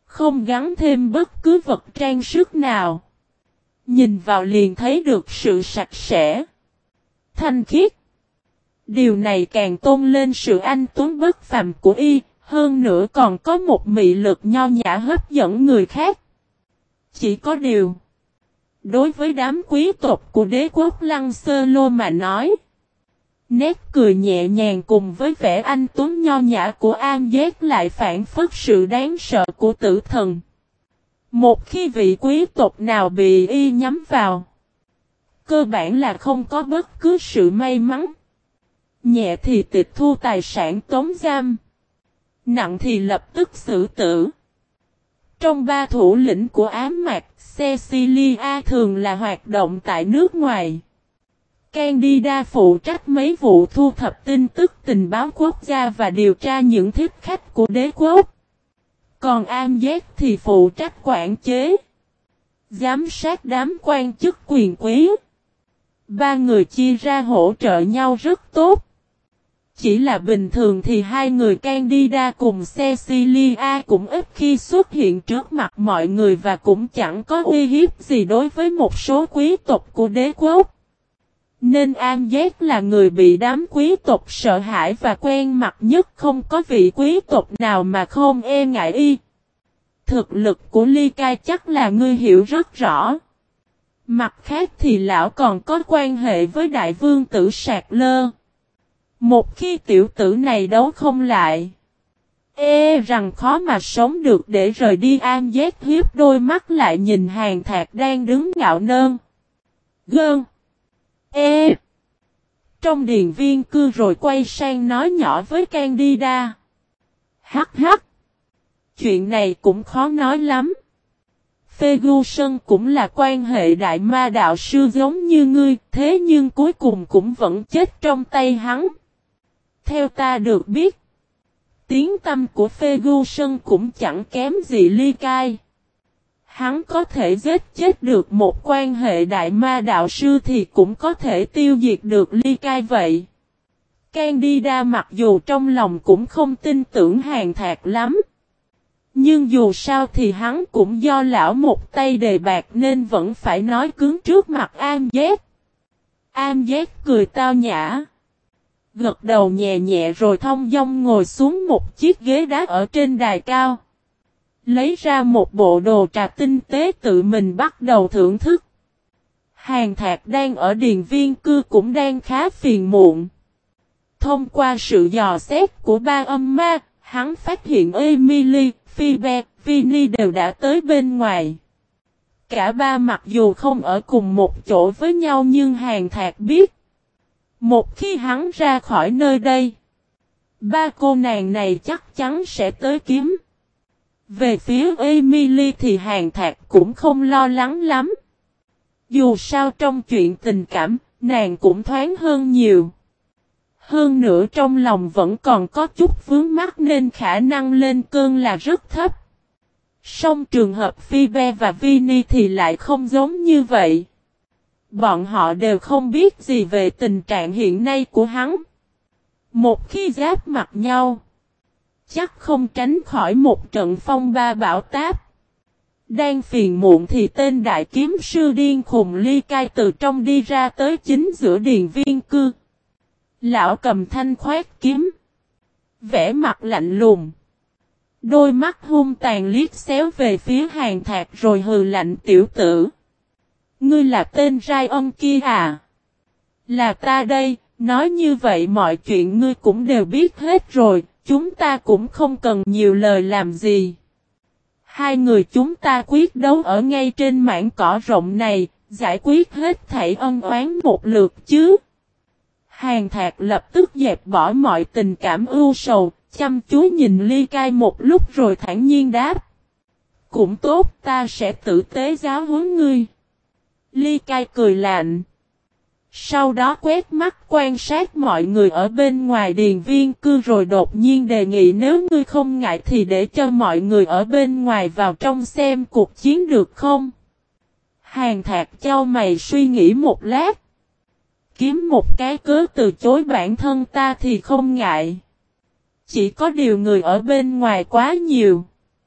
Không gắn thêm bất cứ vật trang sức nào. Nhìn vào liền thấy được sự sạch sẽ, thanh khiết. Điều này càng tôn lên sự anh tuấn bất phàm của y, hơn nữa còn có một mị lực nho nhã hấp dẫn người khác. Chỉ có điều, đối với đám quý tộc của đế quốc Lăng Sơ Lô mà nói, nét cười nhẹ nhàng cùng với vẻ anh tuấn nho nhã của Am Giác lại phản phất sự đáng sợ của tử thần. Một khi vị quý tộc nào bị y nhắm vào, cơ bản là không có bất cứ sự may mắn. Nhẹ thì tịch thu tài sản tống giam, nặng thì lập tức xử tử. Trong ba thủ lĩnh của ám mạc, Cecilia thường là hoạt động tại nước ngoài. Candida phụ trách mấy vụ thu thập tin tức tình báo quốc gia và điều tra những thích khách của đế quốc. Còn Am Giác thì phụ trách quản chế, giám sát đám quan chức quyền quý. Ba người chia ra hỗ trợ nhau rất tốt. Chỉ là bình thường thì hai người Candida cùng Cecilia cũng ít khi xuất hiện trước mặt mọi người và cũng chẳng có uy hiếp gì đối với một số quý tộc của đế quốc. Nên Am Giác là người bị đám quý tộc sợ hãi và quen mặt nhất, không có vị quý tộc nào mà không e ngại y. Thực lực của Ly Cai chắc là ngươi hiểu rất rõ. Mặt khác thì lão còn có quan hệ với đại vương tử Sạc Lơ. Một khi tiểu tử này đấu không lại, rằng khó mà sống được để rời đi. Am Giác hiếp đôi mắt lại nhìn Hàn Thạc đang đứng ngạo nơn. Gơn. Trong điền viên cư rồi quay sang nói nhỏ với Candida. Hắc hắc. Chuyện này cũng khó nói lắm. Ferguson cũng là quan hệ đại ma đạo sư giống như ngươi, thế nhưng cuối cùng cũng vẫn chết trong tay hắn. Theo ta được biết, tiếng tâm của Ferguson cũng chẳng kém gì Ly Cai. Hắn có thể giết chết được một quan hệ đại ma đạo sư thì cũng có thể tiêu diệt được Ly Cai vậy. Candida mặc dù trong lòng cũng không tin tưởng Hàn Thạc lắm, nhưng dù sao thì hắn cũng do lão một tay đề bạc nên vẫn phải nói cứng trước mặt Am Giác. Am Giác cười tao nhã, gật đầu nhẹ nhẹ rồi thong dong ngồi xuống một chiếc ghế đá ở trên đài cao. Lấy ra một bộ đồ trà tinh tế tự mình bắt đầu thưởng thức. Hàn Thạc đang ở điền viên cư cũng đang khá phiền muộn. Thông qua sự dò xét của ba âm ma, hắn phát hiện Emily, Phoebe, Vinny đều đã tới bên ngoài. Cả ba mặc dù không ở cùng một chỗ với nhau nhưng Hàn Thạc biết, một khi hắn ra khỏi nơi đây, ba cô nàng này chắc chắn sẽ tới kiếm. Về phía Emily thì Hàn Thạc cũng không lo lắng lắm. Dù sao trong chuyện tình cảm, nàng cũng thoáng hơn nhiều. Hơn nữa trong lòng vẫn còn có chút vướng mắc nên khả năng lên cơn là rất thấp. Song trường hợp Phoebe và Vinny thì lại không giống như vậy. Bọn họ đều không biết gì về tình trạng hiện nay của hắn. Một khi giáp mặt nhau, chắc không tránh khỏi một trận phong ba bão táp. Đang phiền muộn thì tên đại kiếm sư điên khùng Ly Cai từ trong đi ra tới chính giữa điền viên cư. Lão cầm thanh khoét kiếm, vẻ mặt lạnh lùng, đôi mắt hung tàn liếc xéo về phía Hàn Thạc rồi hừ lạnh. Tiểu tử, ngươi là tên Ryan kia à? Là ta đây. Nói như vậy mọi chuyện ngươi cũng đều biết hết rồi, chúng ta cũng không cần nhiều lời làm gì. Hai người chúng ta quyết đấu ở ngay trên mảng cỏ rộng này, giải quyết hết thảy ân oán một lượt chứ. Hàn Thạc lập tức dẹp bỏ mọi tình cảm ưu sầu, chăm chú nhìn Ly Cai một lúc rồi thản nhiên đáp. Cũng tốt, ta sẽ tử tế giáo huấn ngươi. Ly Cai cười lạnh. Sau đó quét mắt quan sát mọi người ở bên ngoài điền viên cư rồi đột nhiên đề nghị nếu ngươi không ngại thì để cho mọi người ở bên ngoài vào trong xem cuộc chiến được không? Hàn Thạc chau mày suy nghĩ một lát. Kiếm một cái cớ từ chối bản thân ta thì không ngại. Chỉ có điều người ở bên ngoài quá nhiều.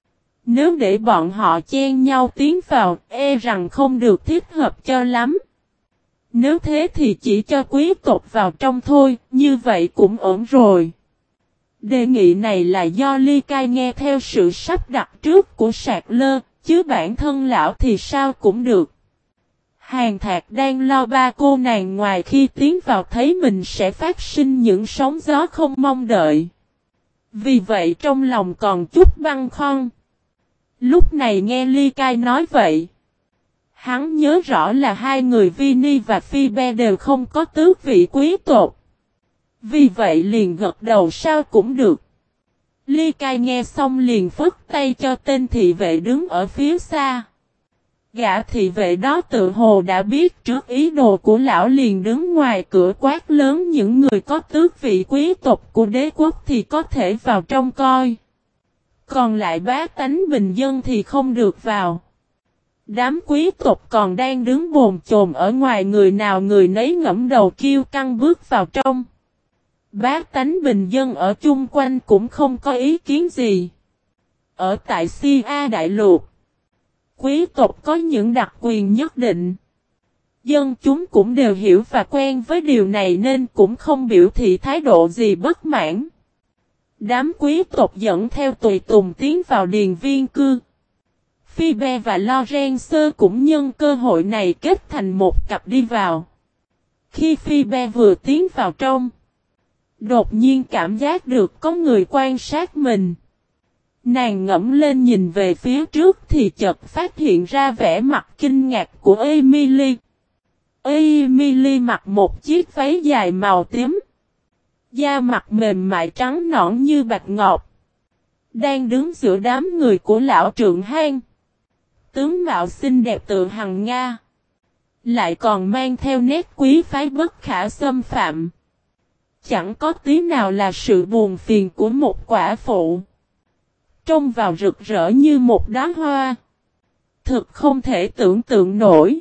Nếu để bọn họ chen nhau tiến vào, e rằng không được thích hợp cho lắm. Nếu thế thì chỉ cho quý tộc vào trong thôi, như vậy cũng ổn rồi. Đề nghị này là do Ly Cai nghe theo sự sắp đặt trước của Sạc Lơ, chứ bản thân lão thì sao cũng được. Hàn Thạc đang lo ba cô nàng ngoài khi tiến vào thấy mình sẽ phát sinh những sóng gió không mong đợi. Vì vậy trong lòng còn chút băn khoăn. Lúc này nghe Ly Cai nói vậy. Hắn nhớ rõ là hai người Vini và Phoebe đều không có tước vị quý tộc. Vì vậy liền gật đầu sao cũng được. Ly Cai nghe xong liền phất tay cho tên thị vệ đứng ở phía xa. Gã thị vệ đó tự hồ đã biết trước ý đồ của lão liền đứng ngoài cửa quát lớn những người có tước vị quý tộc của đế quốc thì có thể vào trong coi. Còn lại bá tánh bình dân thì không được vào. Đám quý tộc còn đang đứng bồn chồn ở ngoài người nào người nấy ngẫm đầu kiêu căng bước vào trong. Bá tánh bình dân ở chung quanh cũng không có ý kiến gì. Ở tại Si A Đại Lục, quý tộc có những đặc quyền nhất định. Dân chúng cũng đều hiểu và quen với điều này nên cũng không biểu thị thái độ gì bất mãn. Đám quý tộc dẫn theo tùy tùng tiến vào điền viên cư. Phoebe và Lorenzo cũng nhân cơ hội này kết thành một cặp đi vào. Khi Phoebe vừa tiến vào trong, đột nhiên cảm giác được có người quan sát mình. Nàng ngẫm lên nhìn về phía trước thì chợt phát hiện ra vẻ mặt kinh ngạc của Emily. Emily mặc một chiếc váy dài màu tím. Da mặt mềm mại trắng nõn như bạch ngọc. Đang đứng giữa đám người của lão trượng hang. Tướng mạo xinh đẹp tự hằng Nga. Lại còn mang theo nét quý phái bất khả xâm phạm. Chẳng có tí nào là sự buồn phiền của một quả phụ. Trông vào rực rỡ như một đóa hoa. Thực không thể tưởng tượng nổi.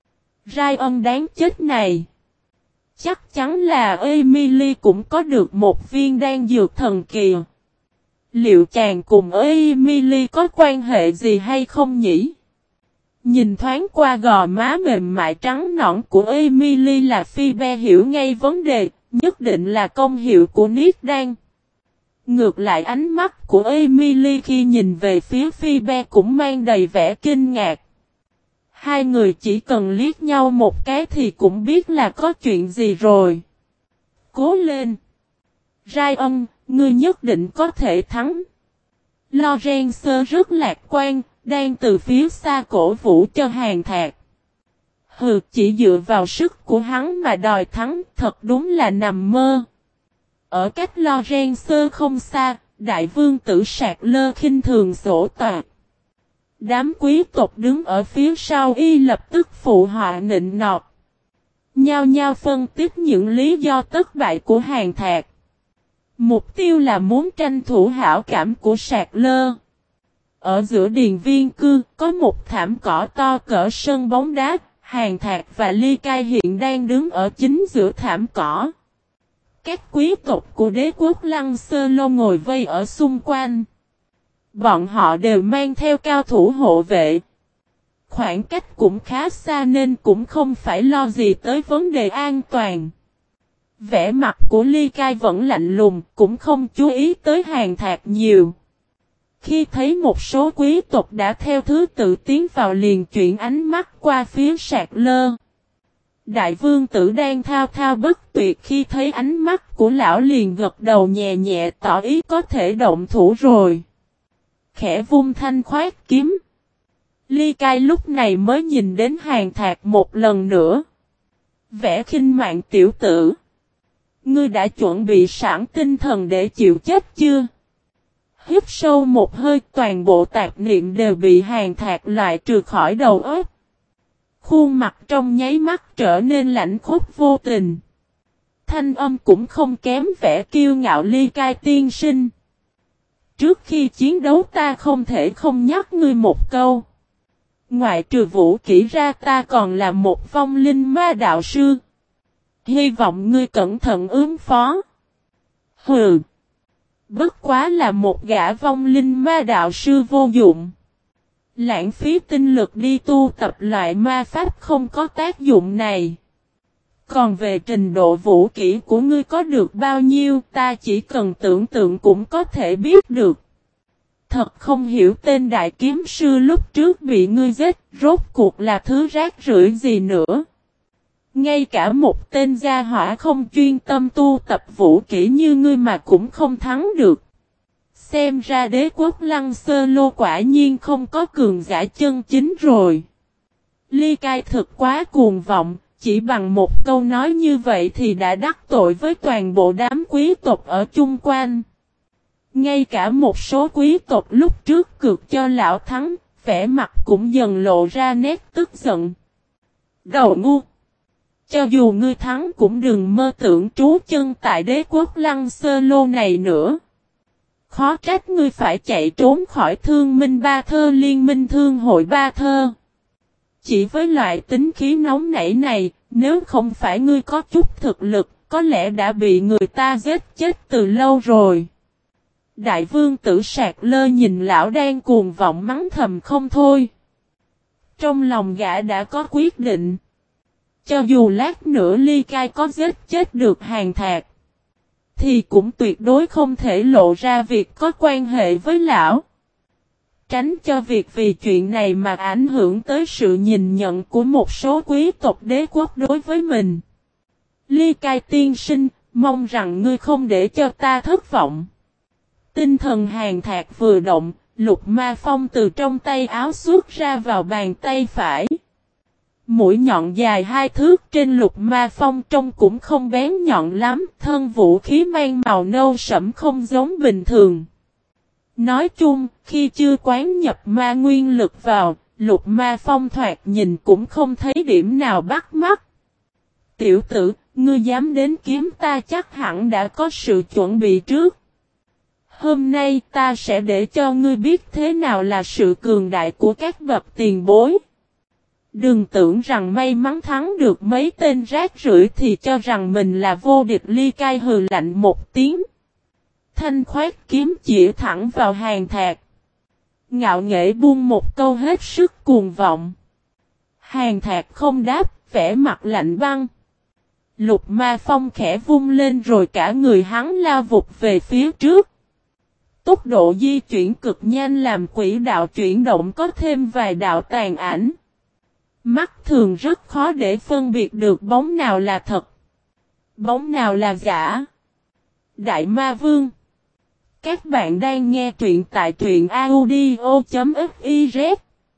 Ryan đáng chết này. Chắc chắn là Emily cũng có được một viên đan dược thần kỳ. Liệu chàng cùng Emily có quan hệ gì hay không nhỉ? Nhìn thoáng qua gò má mềm mại trắng nõn của Emily là Phoebe hiểu ngay vấn đề, nhất định là công hiệu của Niết Đan. Ngược lại ánh mắt của Emily khi nhìn về phía Phoebe cũng mang đầy vẻ kinh ngạc. Hai người chỉ cần liếc nhau một cái thì cũng biết là có chuyện gì rồi. Cố lên! Ryan, ngươi nhất định có thể thắng. Lorenzo rất lạc quan, đang từ phía xa cổ vũ cho Hàn Thạc. Hừ, chỉ dựa vào sức của hắn mà đòi thắng, thật đúng là nằm mơ. Ở cách Lorenzo không xa, đại vương tử Sạc Lơ khinh thường sổ toạc. Đám quý tộc đứng ở phía sau y lập tức phụ họa nịnh nọt. Nhao nhao phân tích những lý do thất bại của Hàn Thạc. Mục tiêu là muốn tranh thủ hảo cảm của Sạc Lơ. Ở giữa điền viên cư có một thảm cỏ to cỡ sân bóng đá, Hàn Thạc và Ly Cai hiện đang đứng ở chính giữa thảm cỏ. Các quý tộc của đế quốc Lăng Sơ Lô ngồi vây ở xung quanh. Bọn họ đều mang theo cao thủ hộ vệ. Khoảng cách cũng khá xa nên cũng không phải lo gì tới vấn đề an toàn. Vẻ mặt của Ly Cai vẫn lạnh lùng, cũng không chú ý tới Hàn Thạc nhiều. Khi thấy một số quý tộc đã theo thứ tự tiến vào liền chuyển ánh mắt qua phía Sạc Lơ. Đại vương tử đang thao thao bất tuyệt khi thấy ánh mắt của lão liền gật đầu nhẹ nhẹ tỏ ý có thể động thủ rồi. Khẽ vung thanh khoát kiếm. Ly Cai lúc này mới nhìn đến Hàn Thạc một lần nữa. Vẻ khinh mạng tiểu tử. Ngươi đã chuẩn bị sẵn tinh thần để chịu chết chưa? Hít sâu một hơi toàn bộ tạp niệm đều bị Hàn Thạc loại trừ khỏi đầu óc. Khuôn mặt trong nháy mắt trở nên lạnh khốc vô tình. Thanh âm cũng không kém vẻ kiêu ngạo Ly Cai tiên sinh. Trước khi chiến đấu ta không thể không nhắc ngươi một câu. Ngoại trừ vũ kỹ ra ta còn là một vong linh ma đạo sư. Hy vọng ngươi cẩn thận ứng phó. Hừ. Bất quá là một gã vong linh ma đạo sư vô dụng. Lãng phí tinh lực đi tu tập loại ma pháp không có tác dụng này. Còn về trình độ vũ kỹ của ngươi có được bao nhiêu ta chỉ cần tưởng tượng cũng có thể biết được. Thật không hiểu tên đại kiếm sư lúc trước bị ngươi giết rốt cuộc là thứ rác rưởi gì nữa. Ngay cả một tên gia hỏa không chuyên tâm tu tập vũ kỹ như ngươi mà cũng không thắng được. Xem ra đế quốc Lăng Sơ Lô quả nhiên không có cường giả chân chính rồi. Ly Cai thực quá cuồng vọng, chỉ bằng một câu nói như vậy thì đã đắc tội với toàn bộ đám quý tộc ở chung quanh. Ngay cả một số quý tộc lúc trước cược cho lão thắng, vẻ mặt cũng dần lộ ra nét tức giận. Đầu ngu! Cho dù ngươi thắng cũng đừng mơ tưởng trú chân tại đế quốc Lăng Sơ Lô này nữa. Khó trách ngươi phải chạy trốn khỏi Thương Minh Ba Thơ Liên minh Thương hội Ba Thơ. Chỉ với loại tính khí nóng nảy này, nếu không phải ngươi có chút thực lực, có lẽ đã bị người ta giết chết từ lâu rồi. Đại vương tử Sạc Lơ nhìn lão đang cuồng vọng mắng thầm không thôi. Trong lòng gã đã có quyết định. Cho dù lát nữa Ly Cai có giết chết được Hàn Thạc, thì cũng tuyệt đối không thể lộ ra việc có quan hệ với lão. Tránh cho việc vì chuyện này mà ảnh hưởng tới sự nhìn nhận của một số quý tộc đế quốc đối với mình. Ly Cai tiên sinh, mong rằng ngươi không để cho ta thất vọng. Tinh thần Hàn Thạc vừa động, lục ma phong từ trong tay áo xuất ra vào bàn tay phải. Mũi nhọn dài 2 thước trên lục ma phong trông cũng không bén nhọn lắm, thân vũ khí mang màu nâu sẫm không giống bình thường. Nói chung, khi chưa quán nhập ma nguyên lực vào, lục ma phong thoạt nhìn cũng không thấy điểm nào bắt mắt. Tiểu tử, ngươi dám đến kiếm ta chắc hẳn đã có sự chuẩn bị trước. Hôm nay ta sẽ để cho ngươi biết thế nào là sự cường đại của các bậc tiền bối. Đừng tưởng rằng may mắn thắng được mấy tên rác rưởi thì cho rằng mình là vô địch. Ly Cai hừ lạnh một tiếng. Thanh khoát kiếm chỉ thẳng vào Hàn Thạc. Ngạo nghễ buông một câu hết sức cuồng vọng. Hàn Thạc không đáp, vẻ mặt lạnh băng. Lục ma phong khẽ vung lên rồi cả người hắn lao vụt về phía trước. Tốc độ di chuyển cực nhanh làm quỹ đạo chuyển động có thêm vài đạo tàn ảnh. Mắt thường rất khó để phân biệt được bóng nào là thật, bóng nào là giả. Đại Ma Vương. Các bạn đang nghe truyện tại truyện audio.fiz.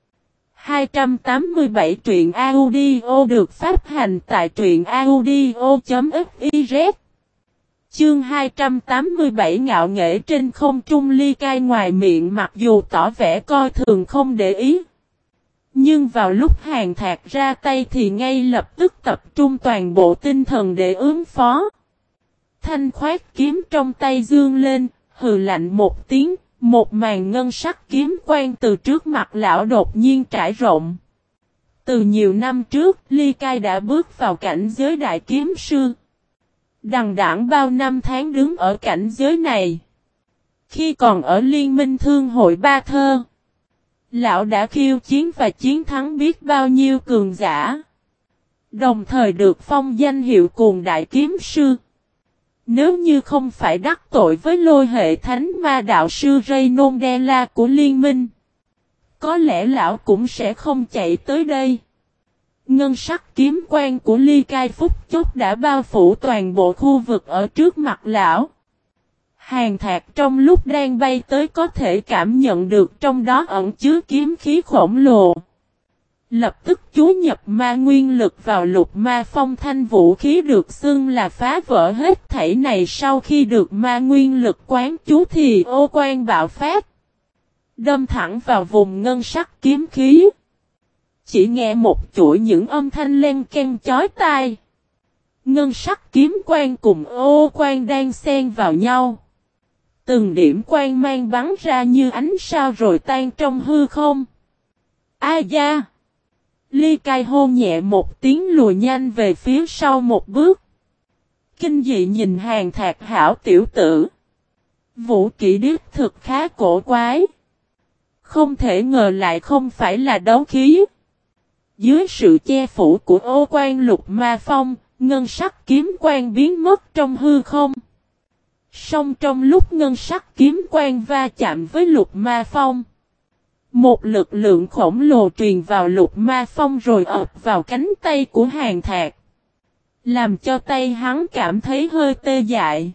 287 truyện audio được phát hành tại truyện audio.fiz. Chương 287 ngạo nghễ trên không trung. Ly Cai ngoài miệng mặc dù tỏ vẻ coi thường không để ý. Nhưng vào lúc Hàn Thạc ra tay thì ngay lập tức tập trung toàn bộ tinh thần để ứng phó. Thanh khoát kiếm trong tay dương lên, hừ lạnh một tiếng, một màn ngân sắc kiếm quang từ trước mặt lão đột nhiên trải rộng. Từ nhiều năm trước, Ly Cai đã bước vào cảnh giới đại kiếm sư. Đằng đẵng bao năm tháng đứng ở cảnh giới này. Khi còn ở Liên minh Thương hội Ba Thơ, lão đã khiêu chiến và chiến thắng biết bao nhiêu cường giả. Đồng thời được phong danh hiệu cuồng đại kiếm sư. Nếu như không phải đắc tội với lôi hệ thánh ma đạo sư Raynondela của liên minh, có lẽ lão cũng sẽ không chạy tới đây. Ngân sắc kiếm quang của Ly Cai phút chốc đã bao phủ toàn bộ khu vực ở trước mặt lão. Hàn Thạc trong lúc đang bay tới có thể cảm nhận được trong đó ẩn chứa kiếm khí khổng lồ. Lập tức chú nhập ma nguyên lực vào lục ma phong. Thanh vũ khí được xưng là phá vỡ hết thảy này sau khi được ma nguyên lực quán chú thì ô quan bạo phát. Đâm thẳng vào vùng ngân sắc kiếm khí. Chỉ nghe một chuỗi những âm thanh len keng chói tai. Ngân sắc kiếm quang cùng ô quang đang xen vào nhau. Từng điểm quang mang bắn ra như ánh sao rồi tan trong hư không. A da! Ly Cai hô nhẹ một tiếng lùi nhanh về phía sau một bước. Kinh dị nhìn Hàn Thạc hảo tiểu tử. Vũ kỹ đích thực khá cổ quái. Không thể ngờ lại không phải là đấu khí. Dưới sự che phủ của ô quan lục ma phong, ngân sắc kiếm quang biến mất trong hư không. Song trong lúc ngân sắc kiếm quang va chạm với lục ma phong, một lực lượng khổng lồ truyền vào lục ma phong rồi ập vào cánh tay của Hàn Thạc, làm cho tay hắn cảm thấy hơi tê dại.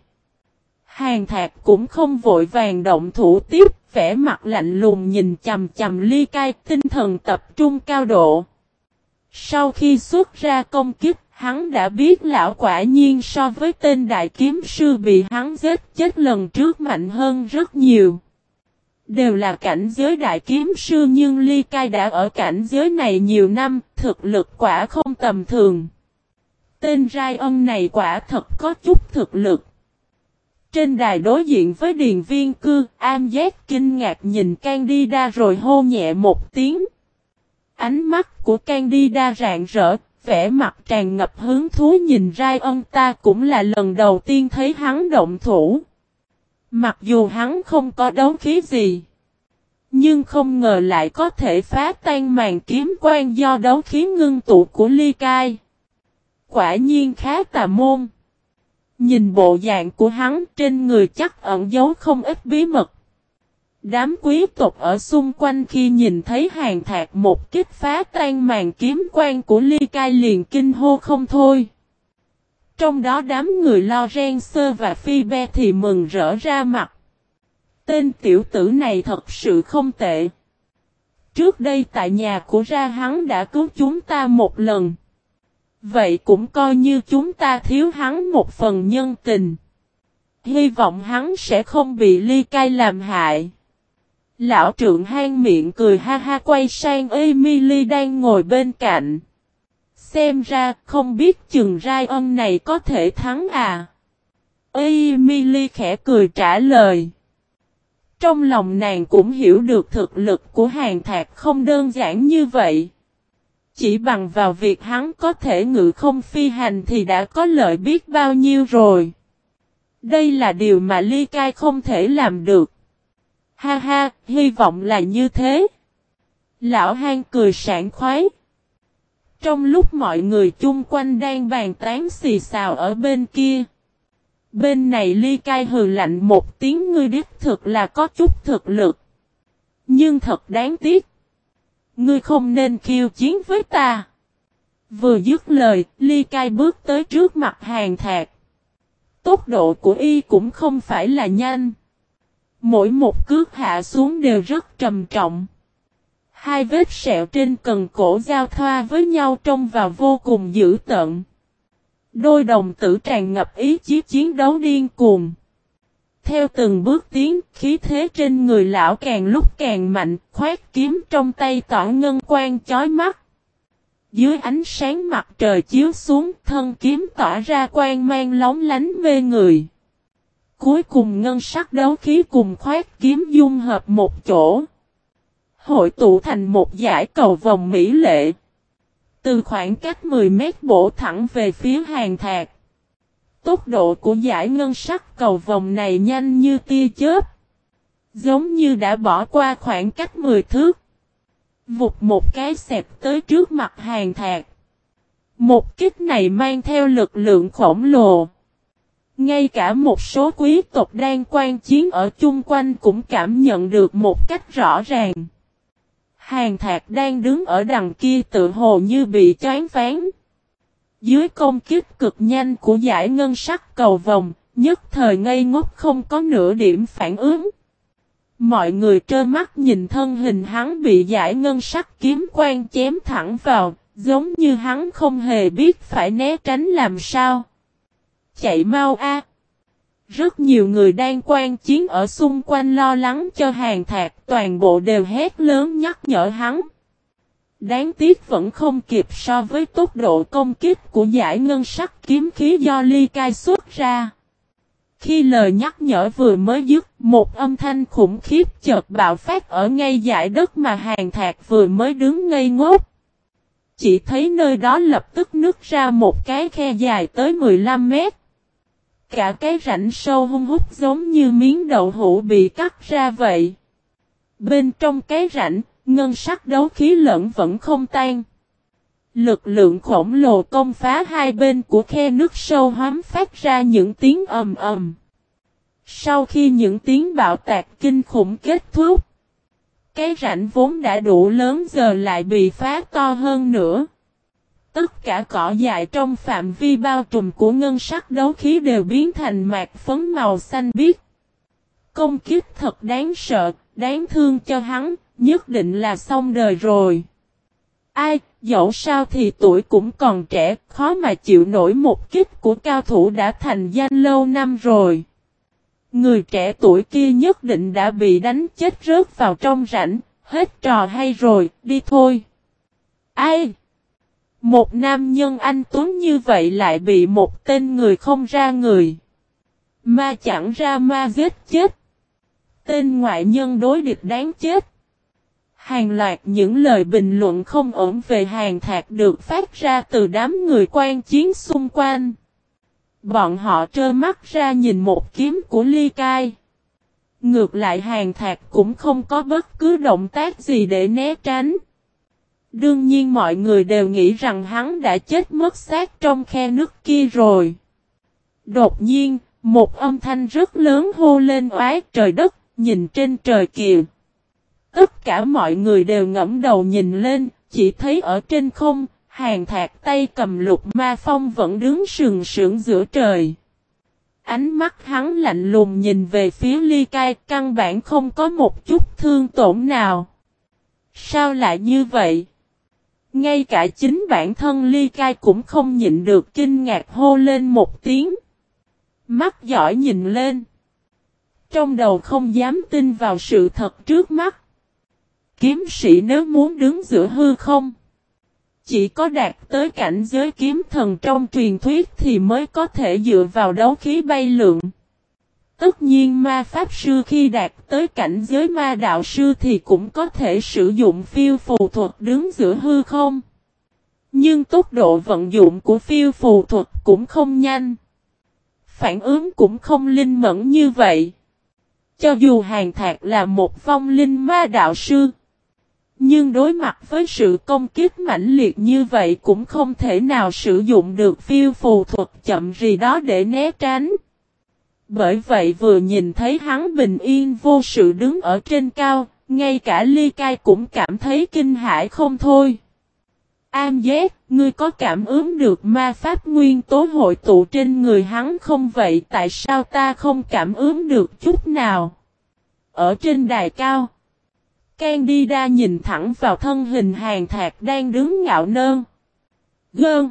Hàn Thạc cũng không vội vàng động thủ tiếp, vẻ mặt lạnh lùng nhìn chằm chằm Ly Kai, tinh thần tập trung cao độ. Sau khi xuất ra công kích, hắn đã biết lão quả nhiên so với tên đại kiếm sư bị hắn giết chết lần trước mạnh hơn rất nhiều. Đều là cảnh giới đại kiếm sư nhưng Ly Kai đã ở cảnh giới này nhiều năm, thực lực quả không tầm thường. Tên Rai Ân này quả thật có chút thực lực. Trên đài đối diện với Điền Viên Cư, Am Giác kinh ngạc nhìn Candida rồi hô nhẹ một tiếng. Ánh mắt của Candida rạng rỡ, vẻ mặt tràn ngập hứng thú nhìn Rai Ân, ta cũng là lần đầu tiên thấy hắn động thủ. Mặc dù hắn không có đấu khí gì, nhưng không ngờ lại có thể phá tan màn kiếm quang do đấu khí ngưng tụ của Ly Kai. Quả nhiên khá tà môn. Nhìn bộ dạng của hắn, trên người chắc ẩn giấu không ít bí mật. Đám quý tộc ở xung quanh khi nhìn thấy Hàn Thạc một kích phá tan màn kiếm quang của Ly Kai liền kinh hô không thôi. Trong đó đám người Lorenzo và Phoebe thì mừng rỡ ra mặt. Tên tiểu tử này thật sự không tệ. Trước đây tại nhà của Ra hắn đã cứu chúng ta một lần. Vậy cũng coi như chúng ta thiếu hắn một phần nhân tình. Hy vọng hắn sẽ không bị Ly Kai làm hại. Lão trượng hang miệng cười ha ha quay sang Emily đang ngồi bên cạnh. Xem ra không biết chừng Rai Ân này có thể thắng à. Emily khẽ cười trả lời. Trong lòng nàng cũng hiểu được thực lực của Hàn Thạc không đơn giản như vậy. Chỉ bằng vào việc hắn có thể ngự không phi hành thì đã có lợi biết bao nhiêu rồi. Đây là điều mà Ly Kai không thể làm được. Ha ha, hy vọng là như thế. Lão Hang cười sảng khoái. Trong lúc mọi người chung quanh đang bàn tán xì xào ở bên kia. Bên này Ly Kai hừ lạnh một tiếng, ngươi đích thực là có chút thực lực. Nhưng thật đáng tiếc. Ngươi không nên khiêu chiến với ta. Vừa dứt lời, Ly Kai bước tới trước mặt Hàn Thạc. Tốc độ của y cũng không phải là nhanh. Mỗi một cước hạ xuống đều rất trầm trọng. Hai vết sẹo trên cần cổ giao thoa với nhau trông vào vô cùng dữ tợn. Đôi đồng tử tràn ngập ý chí chiến đấu điên cuồng. Theo từng bước tiến, khí thế trên người lão càng lúc càng mạnh, khoét kiếm trong tay tỏa ngân quang chói mắt. Dưới ánh sáng mặt trời chiếu xuống, thân kiếm tỏa ra quang mang lóng lánh mê người. Cuối cùng ngân sắc đấu khí cùng khoét kiếm dung hợp một chỗ. Hội tụ thành một dải cầu vòng mỹ lệ. Từ khoảng cách 10 mét bổ thẳng về phía Hàn Thạc. Tốc độ của dải ngân sắc cầu vòng này nhanh như tia chớp. Giống như đã bỏ qua khoảng cách 10 thước. Vụt một cái xẹp tới trước mặt Hàn Thạc. Một kích này mang theo lực lượng khổng lồ. Ngay cả một số quý tộc đang quan chiến ở chung quanh cũng cảm nhận được một cách rõ ràng. Hàn Thạc đang đứng ở đằng kia tự hồ như bị choáng váng. Dưới công kích cực nhanh của dải ngân sắc cầu vòng, nhất thời ngây ngốc không có nửa điểm phản ứng. Mọi người trơ mắt nhìn thân hình hắn bị dải ngân sắc kiếm quang chém thẳng vào, giống như hắn không hề biết phải né tránh làm sao. Chạy mau a! Rất nhiều người đang quan chiến ở xung quanh lo lắng cho Hàn Thạc, toàn bộ đều hét lớn nhắc nhở hắn. Đáng tiếc vẫn không kịp so với tốc độ công kích của dải ngân sắc kiếm khí do Ly Kai xuất ra. Khi lời nhắc nhở vừa mới dứt, một âm thanh khủng khiếp chợt bạo phát ở ngay dải đất mà Hàn Thạc vừa mới đứng ngây ngốc. Chỉ thấy nơi đó lập tức nứt ra một cái khe dài tới 15 mét. cả cái rãnh sâu hun hút giống như miếng đậu hũ bị cắt ra vậy. Bên trong cái rãnh, ngân sắc đấu khí lẫn vẫn không tan. Lực lượng khổng lồ công phá hai bên của khe nước sâu hoắm phát ra những tiếng ầm ầm. Sau khi những tiếng bạo tạc kinh khủng kết thúc, cái rãnh vốn đã đủ lớn giờ lại bị phá to hơn nữa. Tất cả cỏ dại trong phạm vi bao trùm của ngân sắc đấu khí đều biến thành mạc phấn màu xanh biếc. Công kích thật đáng sợ, đáng thương cho hắn, nhất định là xong đời rồi. Ai, dẫu sao thì tuổi cũng còn trẻ, khó mà chịu nổi một kích của cao thủ đã thành danh lâu năm rồi. Người trẻ tuổi kia nhất định đã bị đánh chết rớt vào trong rãnh, hết trò hay rồi, đi thôi. Ai? Một nam nhân anh tuấn như vậy lại bị một tên người không ra người. Ma chẳng ra ma giết chết. Tên ngoại nhân đối địch đáng chết. Hàng loạt những lời bình luận không ổn về Hàn Thạc được phát ra từ đám người quan chiến xung quanh. Bọn họ trơ mắt ra nhìn một kiếm của Ly Cai. Ngược lại Hàn Thạc cũng không có bất cứ động tác gì để né tránh. Đương nhiên mọi người đều nghĩ rằng hắn đã chết mất xác trong khe nước kia rồi. Đột nhiên, một âm thanh rất lớn hô lên oái trời đất, nhìn trên trời kìa. Tất cả mọi người đều ngẫm đầu nhìn lên, chỉ thấy ở trên không, Hàn Thạc tay cầm lục ma phong vẫn đứng sừng sững giữa trời. Ánh mắt hắn lạnh lùng nhìn về phía Ly Cai, căn bản không có một chút thương tổn nào. Sao lại như vậy? Ngay cả chính bản thân Ly Cai cũng không nhịn được kinh ngạc hô lên một tiếng. Mắt giỏi nhìn lên. Trong đầu không dám tin vào sự thật trước mắt. Kiếm sĩ nếu muốn đứng giữa hư không, chỉ có đạt tới cảnh giới kiếm thần trong truyền thuyết thì mới có thể dựa vào đấu khí bay lượn. Tất nhiên ma pháp sư khi đạt tới cảnh giới ma đạo sư thì cũng có thể sử dụng phiêu phù thuật đứng giữa hư không. Nhưng tốc độ vận dụng của phiêu phù thuật cũng không nhanh. Phản ứng cũng không linh mẫn như vậy. Cho dù Hàn Thạc là một vong linh ma đạo sư, nhưng đối mặt với sự công kích mãnh liệt như vậy cũng không thể nào sử dụng được phiêu phù thuật chậm rì đó để né tránh. Bởi vậy vừa nhìn thấy hắn bình yên vô sự đứng ở trên cao, ngay cả Ly Cai cũng cảm thấy kinh hãi không thôi. Am Giác, ngươi có cảm ứng được ma pháp nguyên tố hội tụ trên người hắn không vậy? Tại sao ta không cảm ứng được chút nào? Ở trên đài cao, Candida nhìn thẳng vào thân hình Hàn Thạc đang đứng ngạo nơn. Gơn.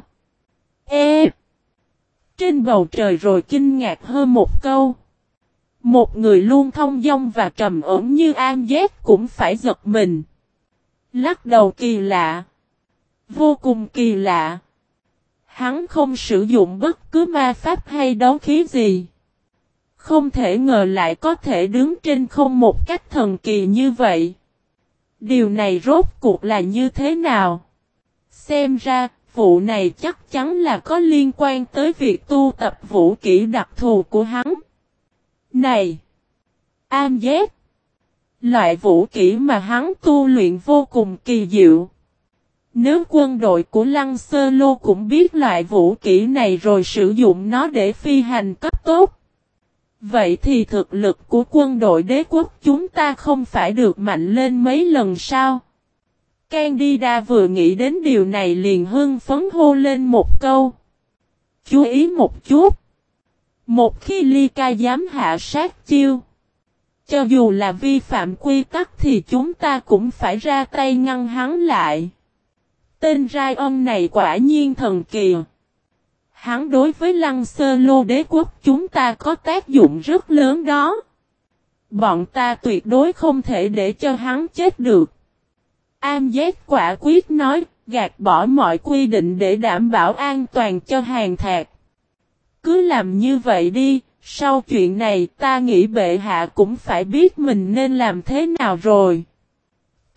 Trên bầu trời rồi kinh ngạc hơn một câu. Một người luôn thông dong và trầm ổn như Am Giác cũng phải giật mình. Lắc đầu kỳ lạ. Vô cùng kỳ lạ. Hắn không sử dụng bất cứ ma pháp hay đấu khí gì. Không thể ngờ lại có thể đứng trên không một cách thần kỳ như vậy. Điều này rốt cuộc là như thế nào? Xem ra, vụ này chắc chắn là có liên quan tới việc tu tập vũ kỹ đặc thù của hắn. Này! Am Giác! Loại vũ kỹ mà hắn tu luyện vô cùng kỳ diệu. Nếu quân đội của Lăng Sơ Lô cũng biết loại vũ kỹ này rồi sử dụng nó để phi hành cấp tốt, vậy thì thực lực của quân đội đế quốc chúng ta không phải được mạnh lên mấy lần sao? Candida vừa nghĩ đến điều này liền hưng phấn hô lên một câu. Chú ý một chút. Một khi Ly Cai dám hạ sát chiêu, cho dù là vi phạm quy tắc thì chúng ta cũng phải ra tay ngăn hắn lại. Tên Ryan này quả nhiên thần kỳ. Hắn đối với Lăng Sơ Lô đế quốc chúng ta có tác dụng rất lớn đó. Bọn ta tuyệt đối không thể để cho hắn chết được. Am Giác quả quyết nói, gạt bỏ mọi quy định để đảm bảo an toàn cho Hàn Thạc. Cứ làm như vậy đi, sau chuyện này ta nghĩ bệ hạ cũng phải biết mình nên làm thế nào rồi.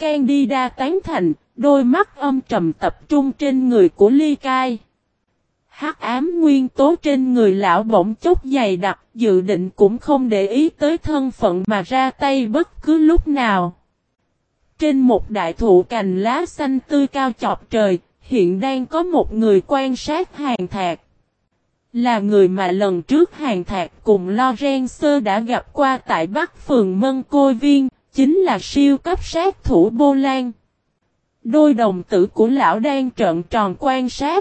Candida tán thành, đôi mắt âm trầm tập trung trên người của Ly Cai. Hắc ám nguyên tố trên người lão bỗng chốc dày đặc, dự định cũng không để ý tới thân phận mà ra tay bất cứ lúc nào. Trên một đại thụ cành lá xanh tươi cao chọc trời, hiện đang có một người quan sát Hàn Thạc. Là người mà lần trước Hàn Thạc cùng Lorenzo đã gặp qua tại Bắc phường Mân Côi Viên, chính là siêu cấp sát thủ Bô Lan. Đôi đồng tử của lão đang trợn tròn quan sát.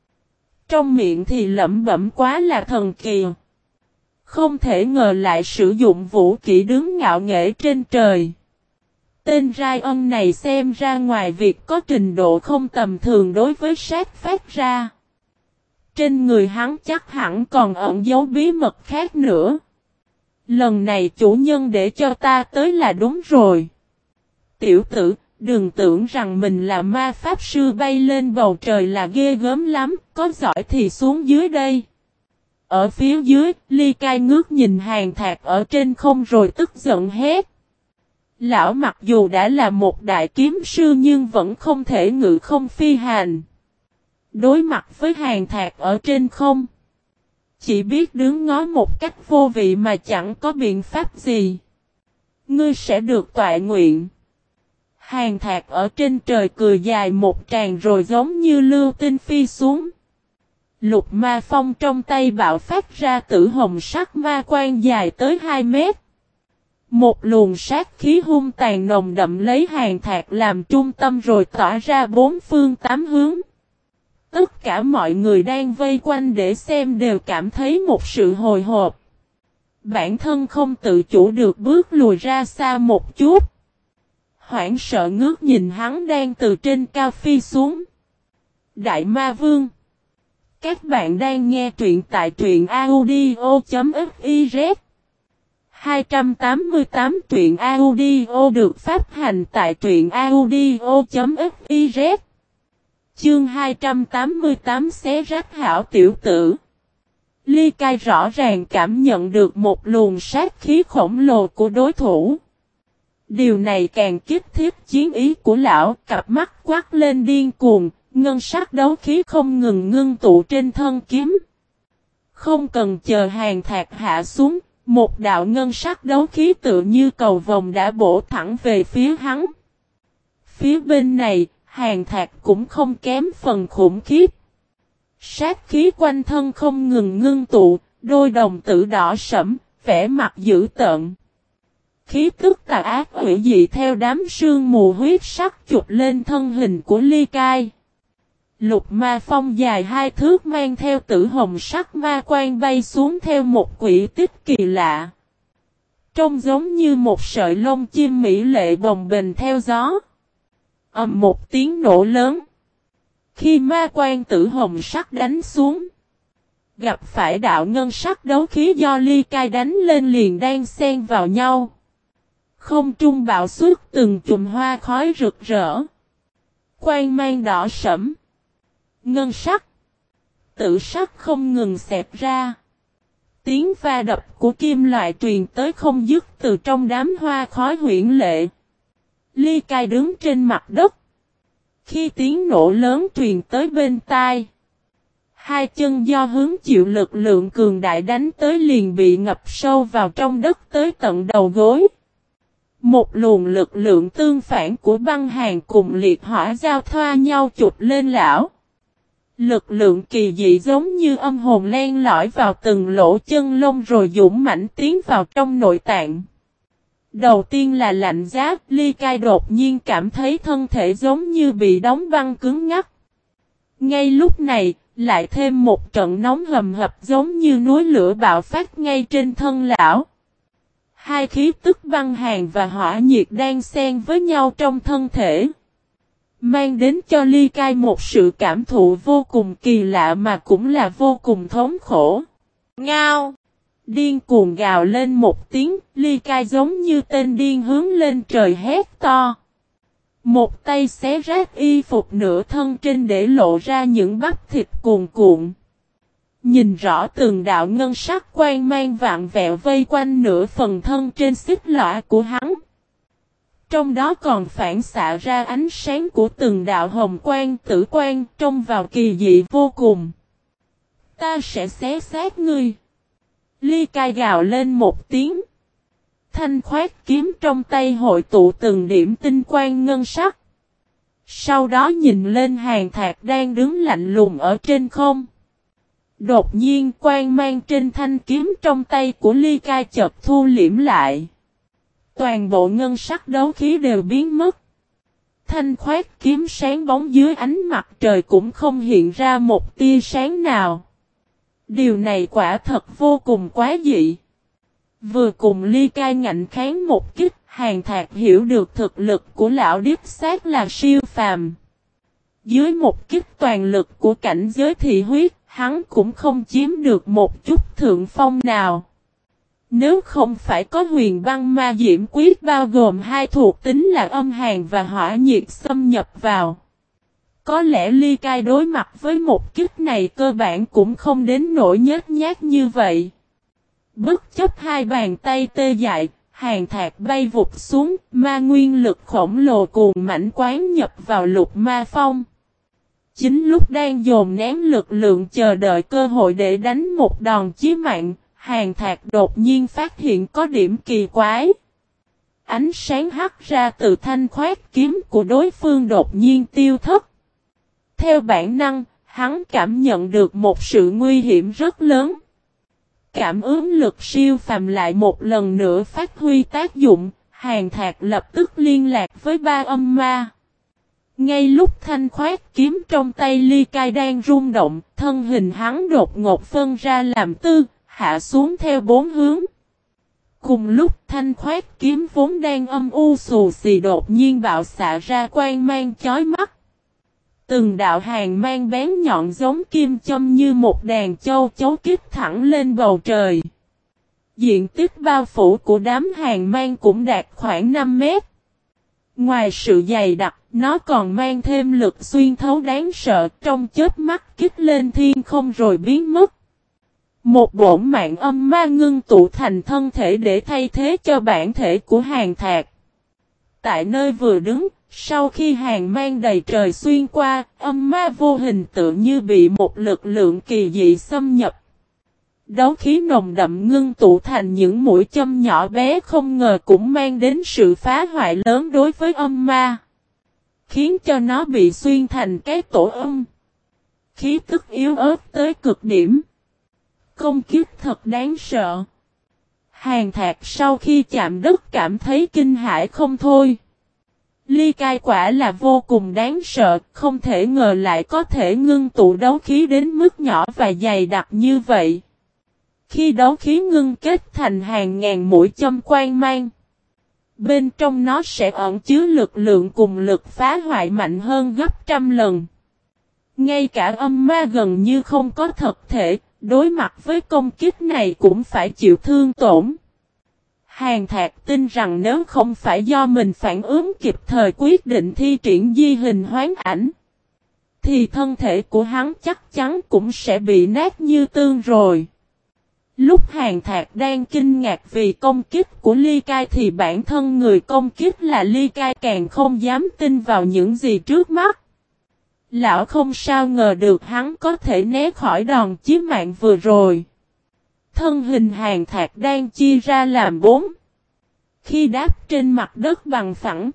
Trong miệng thì lẩm bẩm quá là thần kỳ. Không thể ngờ lại sử dụng vũ kỹ đứng ngạo nghễ trên trời. Tên Ryan này xem ra ngoài việc có trình độ không tầm thường đối với sát phát ra. Trên người hắn chắc hẳn còn ẩn dấu bí mật khác nữa. Lần này chủ nhân để cho ta tới là đúng rồi. Tiểu tử, đừng tưởng rằng mình là ma pháp sư bay lên bầu trời là ghê gớm lắm, có giỏi thì xuống dưới đây. Ở phía dưới, Ly Cai ngước nhìn Hàn Thạc ở trên không rồi tức giận hét. Lão mặc dù đã là một đại kiếm sư nhưng vẫn không thể ngự không phi hành. Đối mặt với Hàn Thạc ở trên không, chỉ biết đứng ngó một cách vô vị mà chẳng có biện pháp gì. Ngươi sẽ được tọa nguyện. Hàn Thạc ở trên trời cười dài một tràng rồi giống như lưu tinh phi xuống. Lục ma phong trong tay bạo phát ra tử hồng sắc ma quan dài tới 2 mét. Một luồng sát khí hung tàn nồng đậm lấy Hàn Thạc làm trung tâm rồi tỏa ra bốn phương tám hướng. Tất cả mọi người đang vây quanh để xem đều cảm thấy một sự hồi hộp. Bản thân không tự chủ được bước lùi ra xa một chút. Hoảng sợ ngước nhìn hắn đang từ trên cao phi xuống. Đại Ma Vương. Các bạn đang nghe truyện tại truyện audio.fiz. 288 truyện audio được phát hành tại truyện audio.fiz. Chương 288 xé rách hảo tiểu tử. Ly Cai rõ ràng cảm nhận được một luồng sát khí khổng lồ của đối thủ. Điều này càng kích thích chiến ý của lão, cặp mắt quát lên điên cuồng, ngân sắc đấu khí không ngừng ngưng tụ trên thân kiếm. Không cần chờ Hàn Thạc hạ xuống, một đạo ngân sắc đấu khí tự như cầu vồng đã bổ thẳng về phía hắn. Phía bên này, Hàn Thạc cũng không kém phần khủng khiếp. Sát khí quanh thân không ngừng ngưng tụ, đôi đồng tử đỏ sẫm, vẻ mặt dữ tợn. Khí tức tà ác hủy dị theo đám sương mù huyết sắc chụp lên thân hình của Ly Cai. Lục ma phong dài 2 thước mang theo tử hồng sắc ma quan bay xuống theo một quỹ tích kỳ lạ. Trông giống như một sợi lông chim mỹ lệ bồng bềnh theo gió. Ầm một tiếng nổ lớn. Khi ma quan tử hồng sắc đánh xuống, gặp phải đạo ngân sắc đấu khí do Ly Cai đánh lên liền đang xen vào nhau. Không trung bạo xuất từng chùm hoa khói rực rỡ. Quang mang đỏ sẫm, ngân sắc, tử sắc không ngừng xẹt ra. Tiếng va đập của kim loại truyền tới không dứt từ trong đám hoa khói huyễn lệ. Ly Cai đứng trên mặt đất. Khi tiếng nổ lớn truyền tới bên tai, hai chân do hứng chịu lực lượng cường đại đánh tới liền bị ngập sâu vào trong đất tới tận đầu gối. Một luồng lực lượng tương phản của băng hàn cùng liệt hỏa giao thoa nhau chụp lên lão. Lực lượng kỳ dị giống như âm hồn len lỏi vào từng lỗ chân lông rồi dũng mãnh tiến vào trong nội tạng. Đầu tiên là lạnh giá, Ly Cai đột nhiên cảm thấy thân thể giống như bị đóng băng cứng ngắc. Ngay lúc này, lại thêm một trận nóng hầm hập giống như núi lửa bạo phát ngay trên thân lão. Hai khí tức băng hàn và hỏa nhiệt đang xen với nhau trong thân thể, mang đến cho Ly Cai một sự cảm thụ vô cùng kỳ lạ mà cũng là vô cùng thống khổ. Ngao! Điên cuồng gào lên một tiếng, Ly Cai giống như tên điên hướng lên trời hét to. Một tay xé rách y phục nửa thân trên để lộ ra những bắp thịt cuồn cuộn. Nhìn rõ từng đạo ngân sắc quang mang vạn vẹo vây quanh nửa phần thân trên xích lõa của hắn. Trong đó còn phản xạ ra ánh sáng của từng đạo hồng quang tử quang trông vào kỳ dị vô cùng. Ta sẽ xé xác ngươi. Ly Cai gào lên một tiếng. Thanh khoát kiếm trong tay hội tụ từng điểm tinh quang ngân sắc. Sau đó nhìn lên Hàn Thạc đang đứng lạnh lùng ở trên không. Đột nhiên quang mang trên thanh kiếm trong tay của Ly Cai chợt thu liễm lại. Toàn bộ ngân sắc đấu khí đều biến mất. Thanh khoát kiếm sáng bóng dưới ánh mặt trời cũng không hiện ra một tia sáng nào. Điều này quả thật vô cùng quá dị. Vừa cùng Ly Cai ngạnh kháng một kích, Hàn Thạc hiểu được thực lực của lão đích xác là siêu phàm. Dưới một kích toàn lực của cảnh giới thị huyết, hắn cũng không chiếm được một chút thượng phong nào. Nếu không phải có huyền băng ma diễm quyết bao gồm hai thuộc tính là âm hàn và hỏa nhiệt xâm nhập vào. Có lẽ Ly Cai đối mặt với một kích này cơ bản cũng không đến nỗi nhếch nhác như vậy. Bất chấp hai bàn tay tê dại, Hàn Thạc bay vụt xuống, ma nguyên lực khổng lồ cuồn mãnh quán nhập vào Lục Ma Phong. Chính lúc đang dồn nén lực lượng chờ đợi cơ hội để đánh một đòn chí mạng, Hàn Thạc đột nhiên phát hiện có điểm kỳ quái. Ánh sáng hắt ra từ thanh khoát kiếm của đối phương đột nhiên tiêu thất. Theo bản năng, hắn cảm nhận được một sự nguy hiểm rất lớn. Cảm ứng lực siêu phàm lại một lần nữa phát huy tác dụng, Hàn Thạc lập tức liên lạc với ba âm ma. Ngay lúc thanh khoát kiếm trong tay Ly Cai đang rung động, thân hình hắn đột ngột phân ra làm tư, hạ xuống theo bốn hướng. Cùng lúc thanh khoát kiếm vốn đang âm u xù xì đột nhiên bạo xạ ra quang mang chói mắt. Từng đạo hàn mang bén nhọn giống kim châm như một đàn châu chấu kích thẳng lên bầu trời. Diện tích bao phủ của đám hàn mang cũng đạt khoảng 5 mét. Ngoài sự dày đặc, nó còn mang thêm lực xuyên thấu đáng sợ, trong chớp mắt kích lên thiên không rồi biến mất. Một bổn mạng âm ma ngưng tụ thành thân thể để thay thế cho bản thể của Hàn Thạc. Tại nơi vừa đứng, sau khi hàn mang đầy trời xuyên qua, âm ma vô hình tự như bị một lực lượng kỳ dị xâm nhập. Đấu khí nồng đậm ngưng tụ thành những mũi châm nhỏ bé không ngờ cũng mang đến sự phá hoại lớn đối với âm ma. Khiến cho nó bị xuyên thành cái tổ âm. Khí tức yếu ớt tới cực điểm. Công kích thật đáng sợ. Hàn Thạc sau khi chạm đất cảm thấy kinh hãi không thôi. Ly Cai quả là vô cùng đáng sợ, không thể ngờ lại có thể ngưng tụ đấu khí đến mức nhỏ và dày đặc như vậy. Khi đấu khí ngưng kết thành hàng ngàn mũi châm quang mang, bên trong nó sẽ ẩn chứa lực lượng cùng lực phá hoại mạnh hơn gấp trăm lần. Ngay cả âm ma gần như không có thực thể, đối mặt với công kích này cũng phải chịu thương tổn. Hàn Thạc tin rằng nếu không phải do mình phản ứng kịp thời quyết định thi triển di hình hoán ảnh, thì thân thể của hắn chắc chắn cũng sẽ bị nát như tương rồi. Lúc Hàn Thạc đang kinh ngạc vì công kích của Ly Cai thì bản thân người công kích là Ly Cai càng không dám tin vào những gì trước mắt. Lão không sao ngờ được hắn có thể né khỏi đòn chí mạng vừa rồi. Thân hình Hàn Thạc đang chia ra làm 4. Khi đáp trên mặt đất bằng phẳng,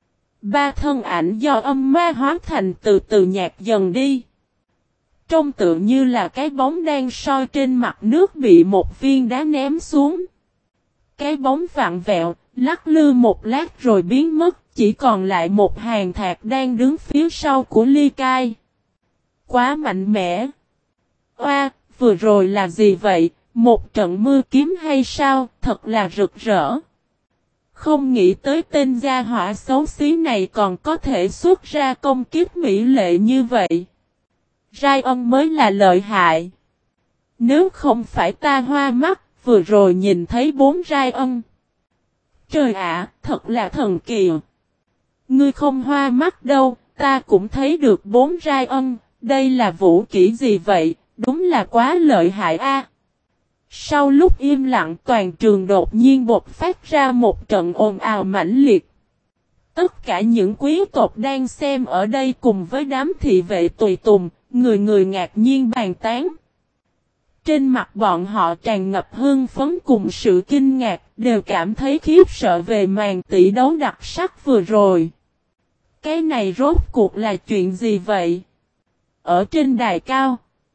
3 thân ảnh do âm ma hóa thành từ từ nhạt dần đi. Trông tựa như là cái bóng đang soi trên mặt nước bị một viên đá ném xuống. Cái bóng vặn vẹo, lắc lư một lát rồi biến mất, chỉ còn lại một Hàn Thạc đang đứng phía sau của Ly Cai. Quá mạnh mẽ. Oa, vừa rồi là gì vậy? Một trận mưa kiếm hay sao? Thật là rực rỡ. Không nghĩ tới tên gia hỏa xấu xí này còn có thể xuất ra công kích mỹ lệ như vậy. Rai ân mới là lợi hại. Nếu không phải ta hoa mắt, vừa rồi nhìn thấy 4 Rai ân. Trời ạ, thật là thần kỳ. Ngươi không hoa mắt đâu, ta cũng thấy được 4 Rai ân, đây là vũ kỹ gì vậy, đúng là quá lợi hại a. Sau lúc im lặng toàn trường đột nhiên bộc phát ra một trận ồn ào mãnh liệt. Tất cả những quý tộc đang xem ở đây cùng với đám thị vệ tùy tùng, người người ngạc nhiên bàn tán. Trên mặt bọn họ tràn ngập hưng phấn cùng sự kinh ngạc, đều cảm thấy khiếp sợ về màn tỷ đấu đặc sắc vừa rồi. Cái này rốt cuộc là chuyện gì vậy? Ở trên đài cao,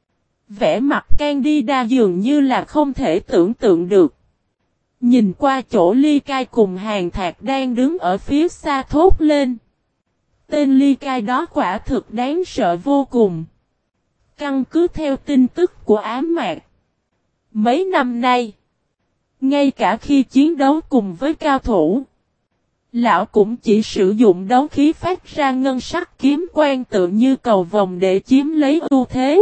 vẻ mặt Candida dường như là không thể tưởng tượng được. Nhìn qua chỗ Ly Cai cùng Hàn Thạc đang đứng ở phía xa thốt lên. Tên Ly Cai đó quả thực đáng sợ vô cùng. Căn cứ theo tin tức của ám mạc, mấy năm nay, ngay cả khi chiến đấu cùng với cao thủ, lão cũng chỉ sử dụng đấu khí phát ra ngân sắc kiếm quang tự như cầu vồng để chiếm lấy ưu thế.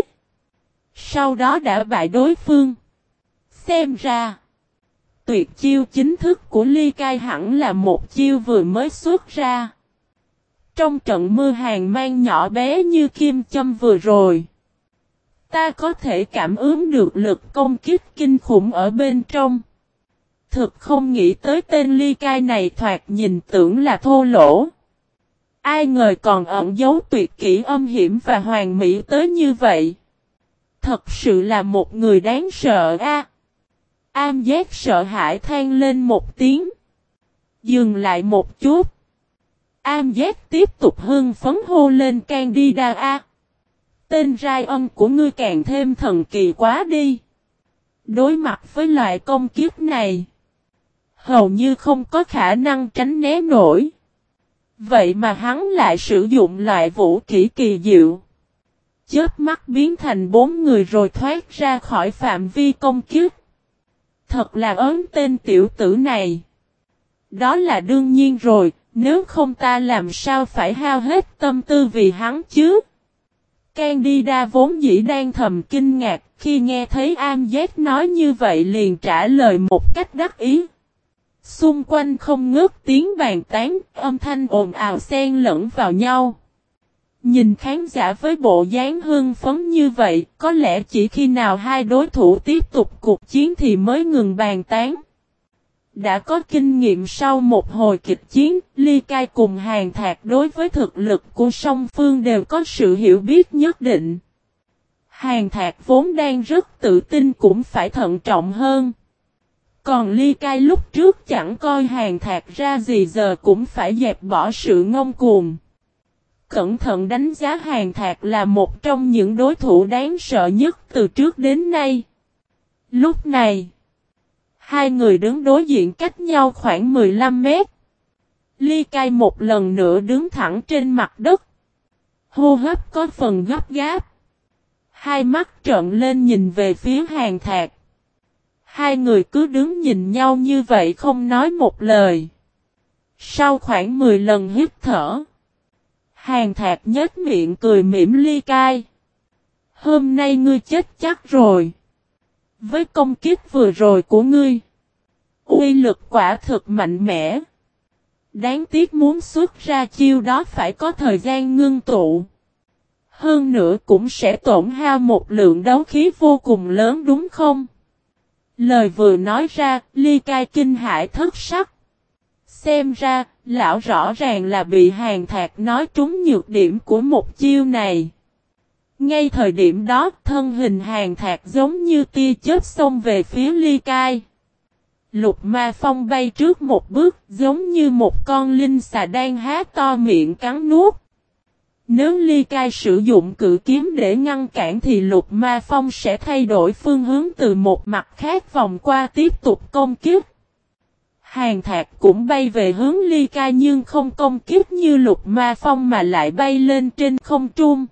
Sau đó đã bại đối phương. Xem ra, tuyệt chiêu chính thức của Ly Cai hẳn là một chiêu vừa mới xuất ra. Trong trận mưa hàn mang nhỏ bé như kim châm vừa rồi, ta có thể cảm ứng được lực công kích kinh khủng ở bên trong. Thực không nghĩ tới tên Ly Cai này thoạt nhìn tưởng là thô lỗ. Ai ngờ còn ẩn giấu tuyệt kỹ âm hiểm và hoàn mỹ tới như vậy. Thật sự là một người đáng sợ a. Am Giác sợ hãi than lên một tiếng. Dừng lại một chút. Am Giác tiếp tục hưng phấn hô lên Candida a. Tên Ryan của ngươi càng thêm thần kỳ quá đi. Đối mặt với loại công kiếp này, hầu như không có khả năng tránh né nổi. Vậy mà hắn lại sử dụng loại vũ kỹ kỳ diệu. Chớp mắt biến thành 4 người rồi thoát ra khỏi phạm vi công kiếp. Thật là ớn tên tiểu tử này. Đó là đương nhiên rồi, nếu không ta làm sao phải hao hết tâm tư vì hắn chứ. Candida vốn dĩ đang thầm kinh ngạc, khi nghe thấy Am Giác nói như vậy liền trả lời một cách đắc ý. Xung quanh không ngớt tiếng bàn tán, âm thanh ồn ào xen lẫn vào nhau. Nhìn khán giả với bộ dáng hưng phấn như vậy, có lẽ chỉ khi nào hai đối thủ tiếp tục cuộc chiến thì mới ngừng bàn tán. Đã có kinh nghiệm sau một hồi kịch chiến, Ly Cai cùng Hàn Thạc đối với thực lực của song phương đều có sự hiểu biết nhất định. Hàn Thạc vốn đang rất tự tin cũng phải thận trọng hơn. Còn Ly Cai lúc trước chẳng coi Hàn Thạc ra gì giờ cũng phải dẹp bỏ sự ngông cuồng. Cẩn thận đánh giá Hàn Thạc là một trong những đối thủ đáng sợ nhất từ trước đến nay. Lúc này, hai người đứng đối diện cách nhau khoảng 15 mét. Ly Cai một lần nữa đứng thẳng trên mặt đất. Hô hấp có phần gấp gáp. Hai mắt trợn lên nhìn về phía Hàn Thạc. Hai người cứ đứng nhìn nhau như vậy không nói một lời. Sau khoảng 10 lần hít thở, Hàn Thạc nhếch miệng cười mỉm Ly Cai. Hôm nay ngươi chết chắc rồi. Với công kích vừa rồi của ngươi, uy lực quả thực mạnh mẽ. Đáng tiếc muốn xuất ra chiêu đó phải có thời gian ngưng tụ. Hơn nữa cũng sẽ tổn hao một lượng đấu khí vô cùng lớn đúng không? Lời vừa nói ra, Ly Cai kinh hãi thất sắc. Xem ra, lão rõ ràng là bị Hàn Thạc nói trúng nhược điểm của một chiêu này. Ngay thời điểm đó, thân hình Hàn Thạc giống như tia chớp xông về phía Ly Cai. Lục Ma Phong bay trước một bước, giống như một con linh xà đang há to miệng cắn nuốt. Nếu Ly Cai sử dụng cự kiếm để ngăn cản thì Lục Ma Phong sẽ thay đổi phương hướng từ một mặt khác vòng qua tiếp tục công kích. Hàn Thạc cũng bay về hướng Ly Cai nhưng không công kích như Lục Ma Phong mà lại bay lên trên không trung.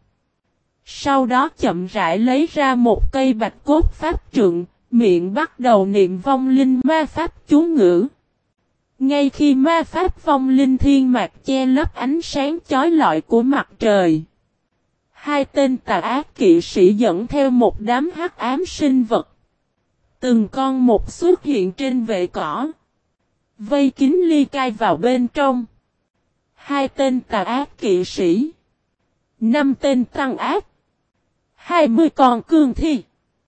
Sau đó chậm rãi lấy ra một cây bạch cốt pháp trượng, miệng bắt đầu niệm vong linh ma pháp chú ngữ. Ngay khi ma pháp vong linh thiên mạc che lấp ánh sáng chói lọi của mặt trời, hai tên tà ác kỵ sĩ dẫn theo một đám hắc ám sinh vật. Từng con một xuất hiện trên vệ cỏ, vây kín Ly Cai vào bên trong. Hai tên tà ác kỵ sĩ, 5 tên tăng ác, 20 con cương thi,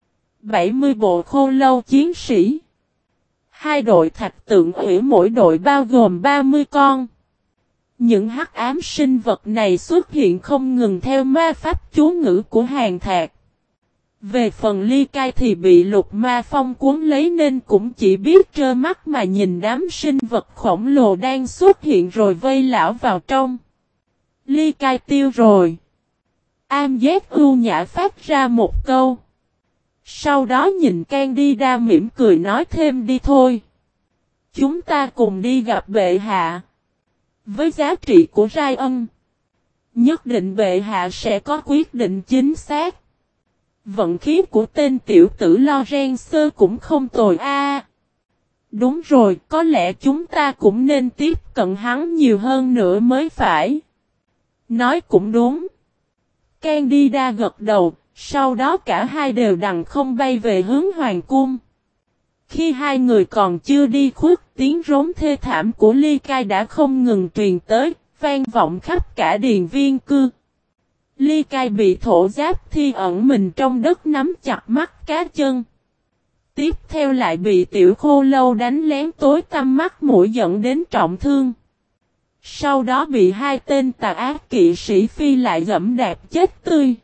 70 bộ khô lâu chiến sĩ. Hai đội thạch tượng ủy mỗi đội bao gồm 30 con. Những hắc ám sinh vật này xuất hiện không ngừng theo ma pháp chú ngữ của Hàn Thạc. Về phần Ly Cai thì bị Lục Ma Phong cuốn lấy nên cũng chỉ biết trơ mắt mà nhìn đám sinh vật khổng lồ đang xuất hiện rồi vây lão vào trong. Ly Cai tiêu rồi. Am Giác ưu nhã phát ra một câu. Sau đó nhìn Candida mỉm cười nói thêm đi thôi. Chúng ta cùng đi gặp bệ hạ. Với giá trị của Ryan, nhất định bệ hạ sẽ có quyết định chính xác. Vận khí của tên tiểu tử Lorenzo cũng không tồi a. Đúng rồi, có lẽ chúng ta cũng nên tiếp cận hắn nhiều hơn nữa mới phải. Nói cũng đúng. Candida gật đầu, sau đó cả hai đều đằng không bay về hướng hoàng cung. Khi hai người còn chưa đi khuất, tiếng rống thê thảm của Ly Cai đã không ngừng truyền tới, vang vọng khắp cả điền viên cư. Ly Cai bị thổ giáp thi ẩn mình trong đất nắm chặt mắt cá chân. Tiếp theo lại bị tiểu khô lâu đánh lén tối tăm mắt mũi dẫn đến trọng thương. Sau đó bị hai tên tà ác kỵ sĩ phi lại giẫm đạp chết tươi.